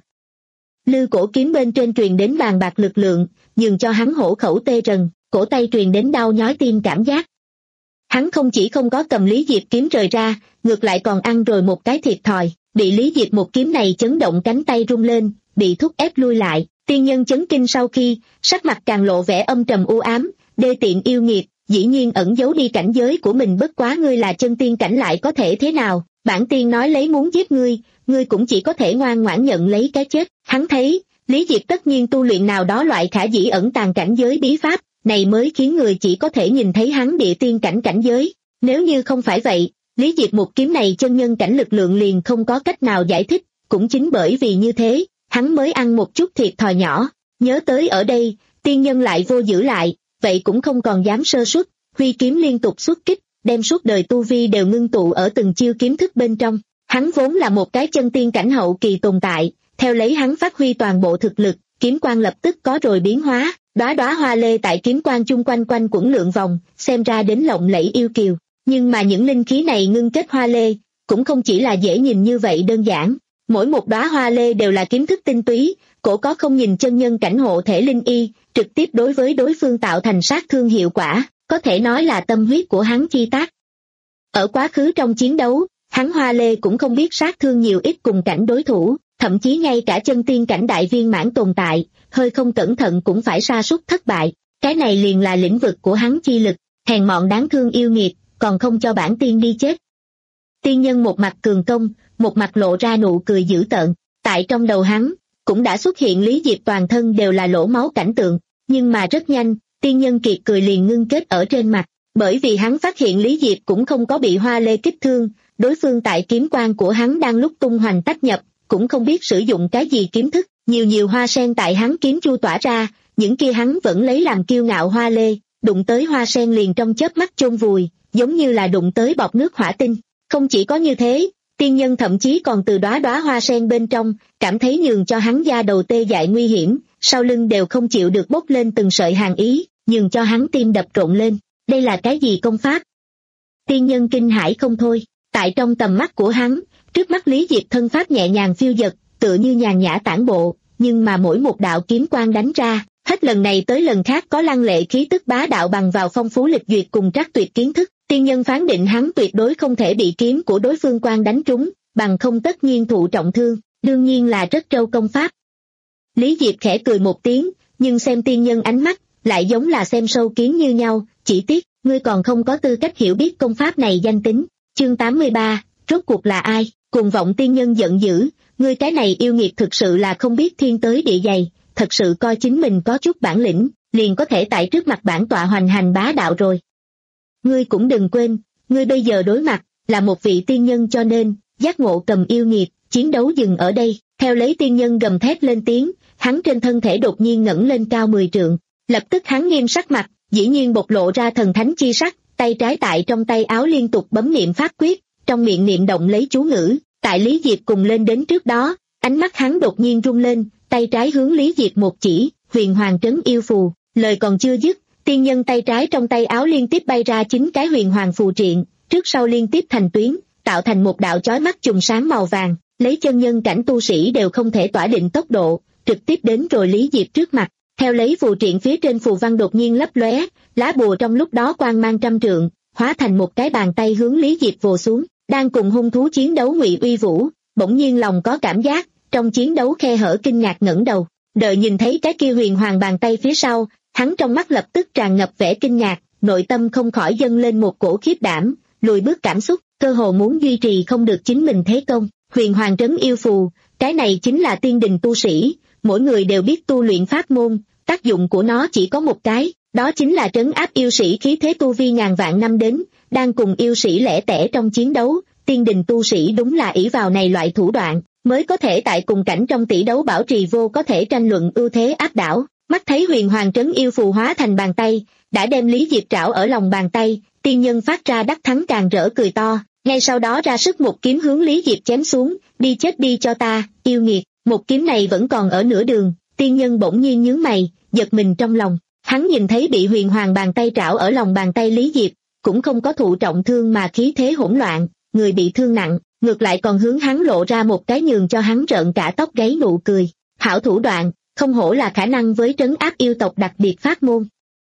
Lư cổ kiếm bên trên truyền đến bàn bạc lực lượng, dường cho hắn hổ khẩu tê rần, cổ tay truyền đến đau nhói tim cảm giác. Hắn không chỉ không có cầm Lý Diệp kiếm rời ra, ngược lại còn ăn rồi một cái thiệt thòi, bị Lý Diệp một kiếm này chấn động cánh tay rung lên, bị thúc ép lui lại. Tiên nhân chấn kinh sau khi, sắc mặt càng lộ vẻ âm trầm u ám, đê tiện yêu nghiệt, dĩ nhiên ẩn giấu đi cảnh giới của mình, bất quá ngươi là chân tiên cảnh lại có thể thế nào, bản tiên nói lấy muốn giết ngươi, ngươi cũng chỉ có thể ngoan ngoãn nhận lấy cái chết. Hắn thấy, Lý Diệp tất nhiên tu luyện nào đó loại khả dĩ ẩn tàng cảnh giới bí pháp, này mới khiến người chỉ có thể nhìn thấy hắn địa tiên cảnh cảnh giới. Nếu như không phải vậy, Lý Diệp một kiếm này chân nhân cảnh lực lượng liền không có cách nào giải thích, cũng chính bởi vì như thế, hắn mới ăn một chút thiệt thòi nhỏ. Nhớ tới ở đây, tiên nhân lại vô giữ lại, vậy cũng không còn dám sơ suất, huy kiếm liên tục xuất kích, đem suốt đời tu vi đều ngưng tụ ở từng chiêu kiếm thức bên trong. Hắn vốn là một cái chân tiên cảnh hậu kỳ tồn tại, theo lấy hắn phát huy toàn bộ thực lực, kiếm quang lập tức có rồi biến hóa, đóa đóa hoa lê tại kiếm quang chung quanh quanh quẩn lượn vòng, xem ra đến lộng lẫy yêu kiều. Nhưng mà những linh khí này ngưng kết hoa lê, cũng không chỉ là dễ nhìn như vậy đơn giản. Mỗi một đóa hoa lê đều là kiếm thức tinh túy, cổ có không nhìn chân nhân cảnh hộ thể linh y, trực tiếp đối với đối phương tạo thành sát thương hiệu quả, có thể nói là tâm huyết của hắn chi tác. Ở quá khứ trong chiến đấu, hắn hoa lê cũng không biết sát thương nhiều ít cùng cảnh đối thủ, thậm chí ngay cả chân tiên cảnh đại viên mãn tồn tại, hơi không cẩn thận cũng phải sa sút thất bại. Cái này liền là lĩnh vực của hắn chi lực, hèn mọn đáng thương yêu nghiệt, còn không cho bản tiên đi chết. Tiên nhân một mặt cường công, một mặt lộ ra nụ cười dữ tợn, tại trong đầu hắn, cũng đã xuất hiện Lý Diệp toàn thân đều là lỗ máu cảnh tượng, nhưng mà rất nhanh, tiên nhân kiệt cười liền ngưng kết ở trên mặt, bởi vì hắn phát hiện Lý Diệp cũng không có bị hoa lê kích thương, đối phương tại kiếm quang của hắn đang lúc tung hoành tách nhập, cũng không biết sử dụng cái gì kiếm thức, nhiều nhiều hoa sen tại hắn kiếm chu tỏa ra, những kia hắn vẫn lấy làm kiêu ngạo hoa lê, đụng tới hoa sen liền trong chớp mắt chôn vùi, giống như là đụng tới bọt nước hỏa tinh. Không chỉ có như thế, tiên nhân thậm chí còn từ đóa đóa hoa sen bên trong, cảm thấy nhường cho hắn da đầu tê dại nguy hiểm, sau lưng đều không chịu được bốc lên từng sợi hàn ý, nhường cho hắn tim đập rộn lên. Đây là cái gì công pháp? Tiên nhân kinh hãi không thôi, tại trong tầm mắt của hắn, trước mắt Lý Diệp thân pháp nhẹ nhàng phiêu dật, tựa như nhàn nhã tản bộ, nhưng mà mỗi một đạo kiếm quang đánh ra, hết lần này tới lần khác có lăng lệ khí tức bá đạo bằng vào phong phú lịch duyệt cùng trắc tuyệt kiến thức. Tiên nhân phán định hắn tuyệt đối không thể bị kiếm của đối phương quang đánh trúng, bằng không tất nhiên thụ trọng thương, đương nhiên là rất trâu công pháp. Lý Diệp khẽ cười một tiếng, nhưng xem tiên nhân ánh mắt, lại giống là xem sâu kiến như nhau, chỉ tiếc, ngươi còn không có tư cách hiểu biết công pháp này danh tính. Chương tám mươi ba, rốt cuộc là ai? Cuồng vọng tiên nhân giận dữ, ngươi cái này yêu nghiệt thực sự là không biết thiên tới địa dày, thật sự coi chính mình có chút bản lĩnh, liền có thể tại trước mặt bản tọa hoành hành bá đạo rồi. Ngươi cũng đừng quên, ngươi bây giờ đối mặt, là một vị tiên nhân cho nên, giác ngộ cầm yêu nghiệt, chiến đấu dừng ở đây. Theo lấy tiên nhân gầm thét lên tiếng, hắn trên thân thể đột nhiên ngẩng lên cao mười trượng, lập tức hắn nghiêm sắc mặt, dĩ nhiên bộc lộ ra thần thánh chi sắc, tay trái tại trong tay áo liên tục bấm niệm pháp quyết, trong miệng niệm động lấy chú ngữ. Tại Lý Diệp cùng lên đến trước đó, ánh mắt hắn đột nhiên rung lên, tay trái hướng Lý Diệp một chỉ, huyền hoàng trấn yêu phù. Lời còn chưa dứt, tiên nhân tay trái trong tay áo liên tiếp bay ra chín cái huyền hoàng phù triện, trước sau liên tiếp thành tuyến, tạo thành một đạo chói mắt chùm sáng màu vàng, lấy chân nhân cảnh tu sĩ đều không thể tỏa định tốc độ, trực tiếp đến rồi Lý Diệp trước mặt. Theo lấy phù triện phía trên phù văn đột nhiên lấp lóe, lá bùa trong lúc đó quang mang trăm trượng, hóa thành một cái bàn tay hướng Lý Diệp vồ xuống. Đang cùng hung thú chiến đấu Ngụy Uy Vũ, bỗng nhiên lòng có cảm giác, trong chiến đấu khe hở kinh ngạc ngẩng đầu, đợi nhìn thấy cái kia huyền hoàng bàn tay phía sau, hắn trong mắt lập tức tràn ngập vẻ kinh ngạc, nội tâm không khỏi dâng lên một cổ khiếp đảm, lùi bước cảm xúc, cơ hồ muốn duy trì không được chính mình thế công. Huyền hoàng trấn yêu phù, cái này chính là tiên đình tu sĩ, mỗi người đều biết tu luyện pháp môn, tác dụng của nó chỉ có một cái, đó chính là trấn áp yêu sĩ khí thế tu vi ngàn vạn năm đến, đang cùng yêu sĩ lẻ tẻ trong chiến đấu, tiên đình tu sĩ đúng là ỷ vào này loại thủ đoạn, mới có thể tại cùng cảnh trong tỷ đấu bảo trì vô có thể tranh luận ưu thế áp đảo. Mắt thấy huyền hoàng trấn yêu phù hóa thành bàn tay, đã đem Lý Diệp trảo ở lòng bàn tay, tiên nhân phát ra đắc thắng càng rỡ cười to, ngay sau đó ra sức một kiếm hướng Lý Diệp chém xuống, đi chết đi cho ta, yêu nghiệt. Một kiếm này vẫn còn ở nửa đường, tiên nhân bỗng nhiên nhướng mày, giật mình trong lòng, hắn nhìn thấy bị huyền hoàng bàn tay trảo ở lòng bàn tay Lý Diệp, cũng không có thụ trọng thương mà khí thế hỗn loạn, người bị thương nặng, ngược lại còn hướng hắn lộ ra một cái nhường cho hắn rợn cả tóc gáy nụ cười. Hảo thủ đoạn, không hổ là khả năng với trấn áp yêu tộc đặc biệt pháp môn.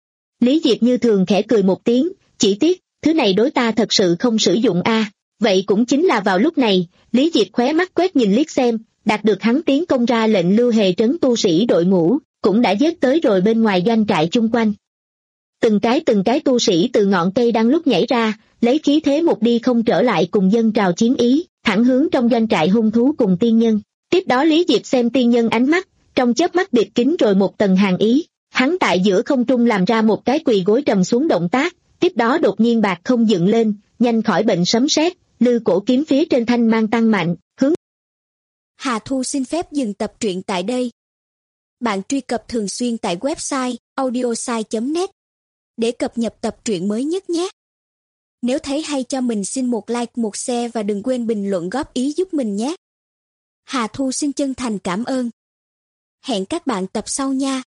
Lý Diệp như thường khẽ cười một tiếng, chỉ tiếc, thứ này đối ta thật sự không sử dụng a. À. Vậy cũng chính là vào lúc này, Lý Diệp khóe mắt quét nhìn liếc xem, đạt được hắn tiến công ra lệnh lưu hề trấn tu sĩ đội ngũ, cũng đã giết tới rồi bên ngoài doanh trại chung quanh. Từng cái từng cái tu sĩ từ ngọn cây đang lúc nhảy ra, lấy khí thế một đi không trở lại cùng dân trào chiến ý, thẳng hướng trong doanh trại hung thú cùng tiên nhân. Tiếp đó Lý Diệp xem tiên nhân ánh mắt, trong chớp mắt bịt kín rồi một tầng hàn ý, hắn tại giữa không trung làm ra một cái quỳ gối trầm xuống động tác, tiếp đó đột nhiên bạc không dựng lên, nhanh khỏi bệnh sấm sét, lư cổ kiếm phía trên thanh mang tăng mạnh, hướng. Hà Thu xin phép dừng tập truyện tại đây. Bạn truy cập thường xuyên tại website audiosai chấm net để cập nhật tập truyện mới nhất nhé. Nếu thấy hay cho mình xin một like, một share và đừng quên bình luận góp ý giúp mình nhé. Hà Thu xin chân thành cảm ơn. Hẹn các bạn tập sau nha.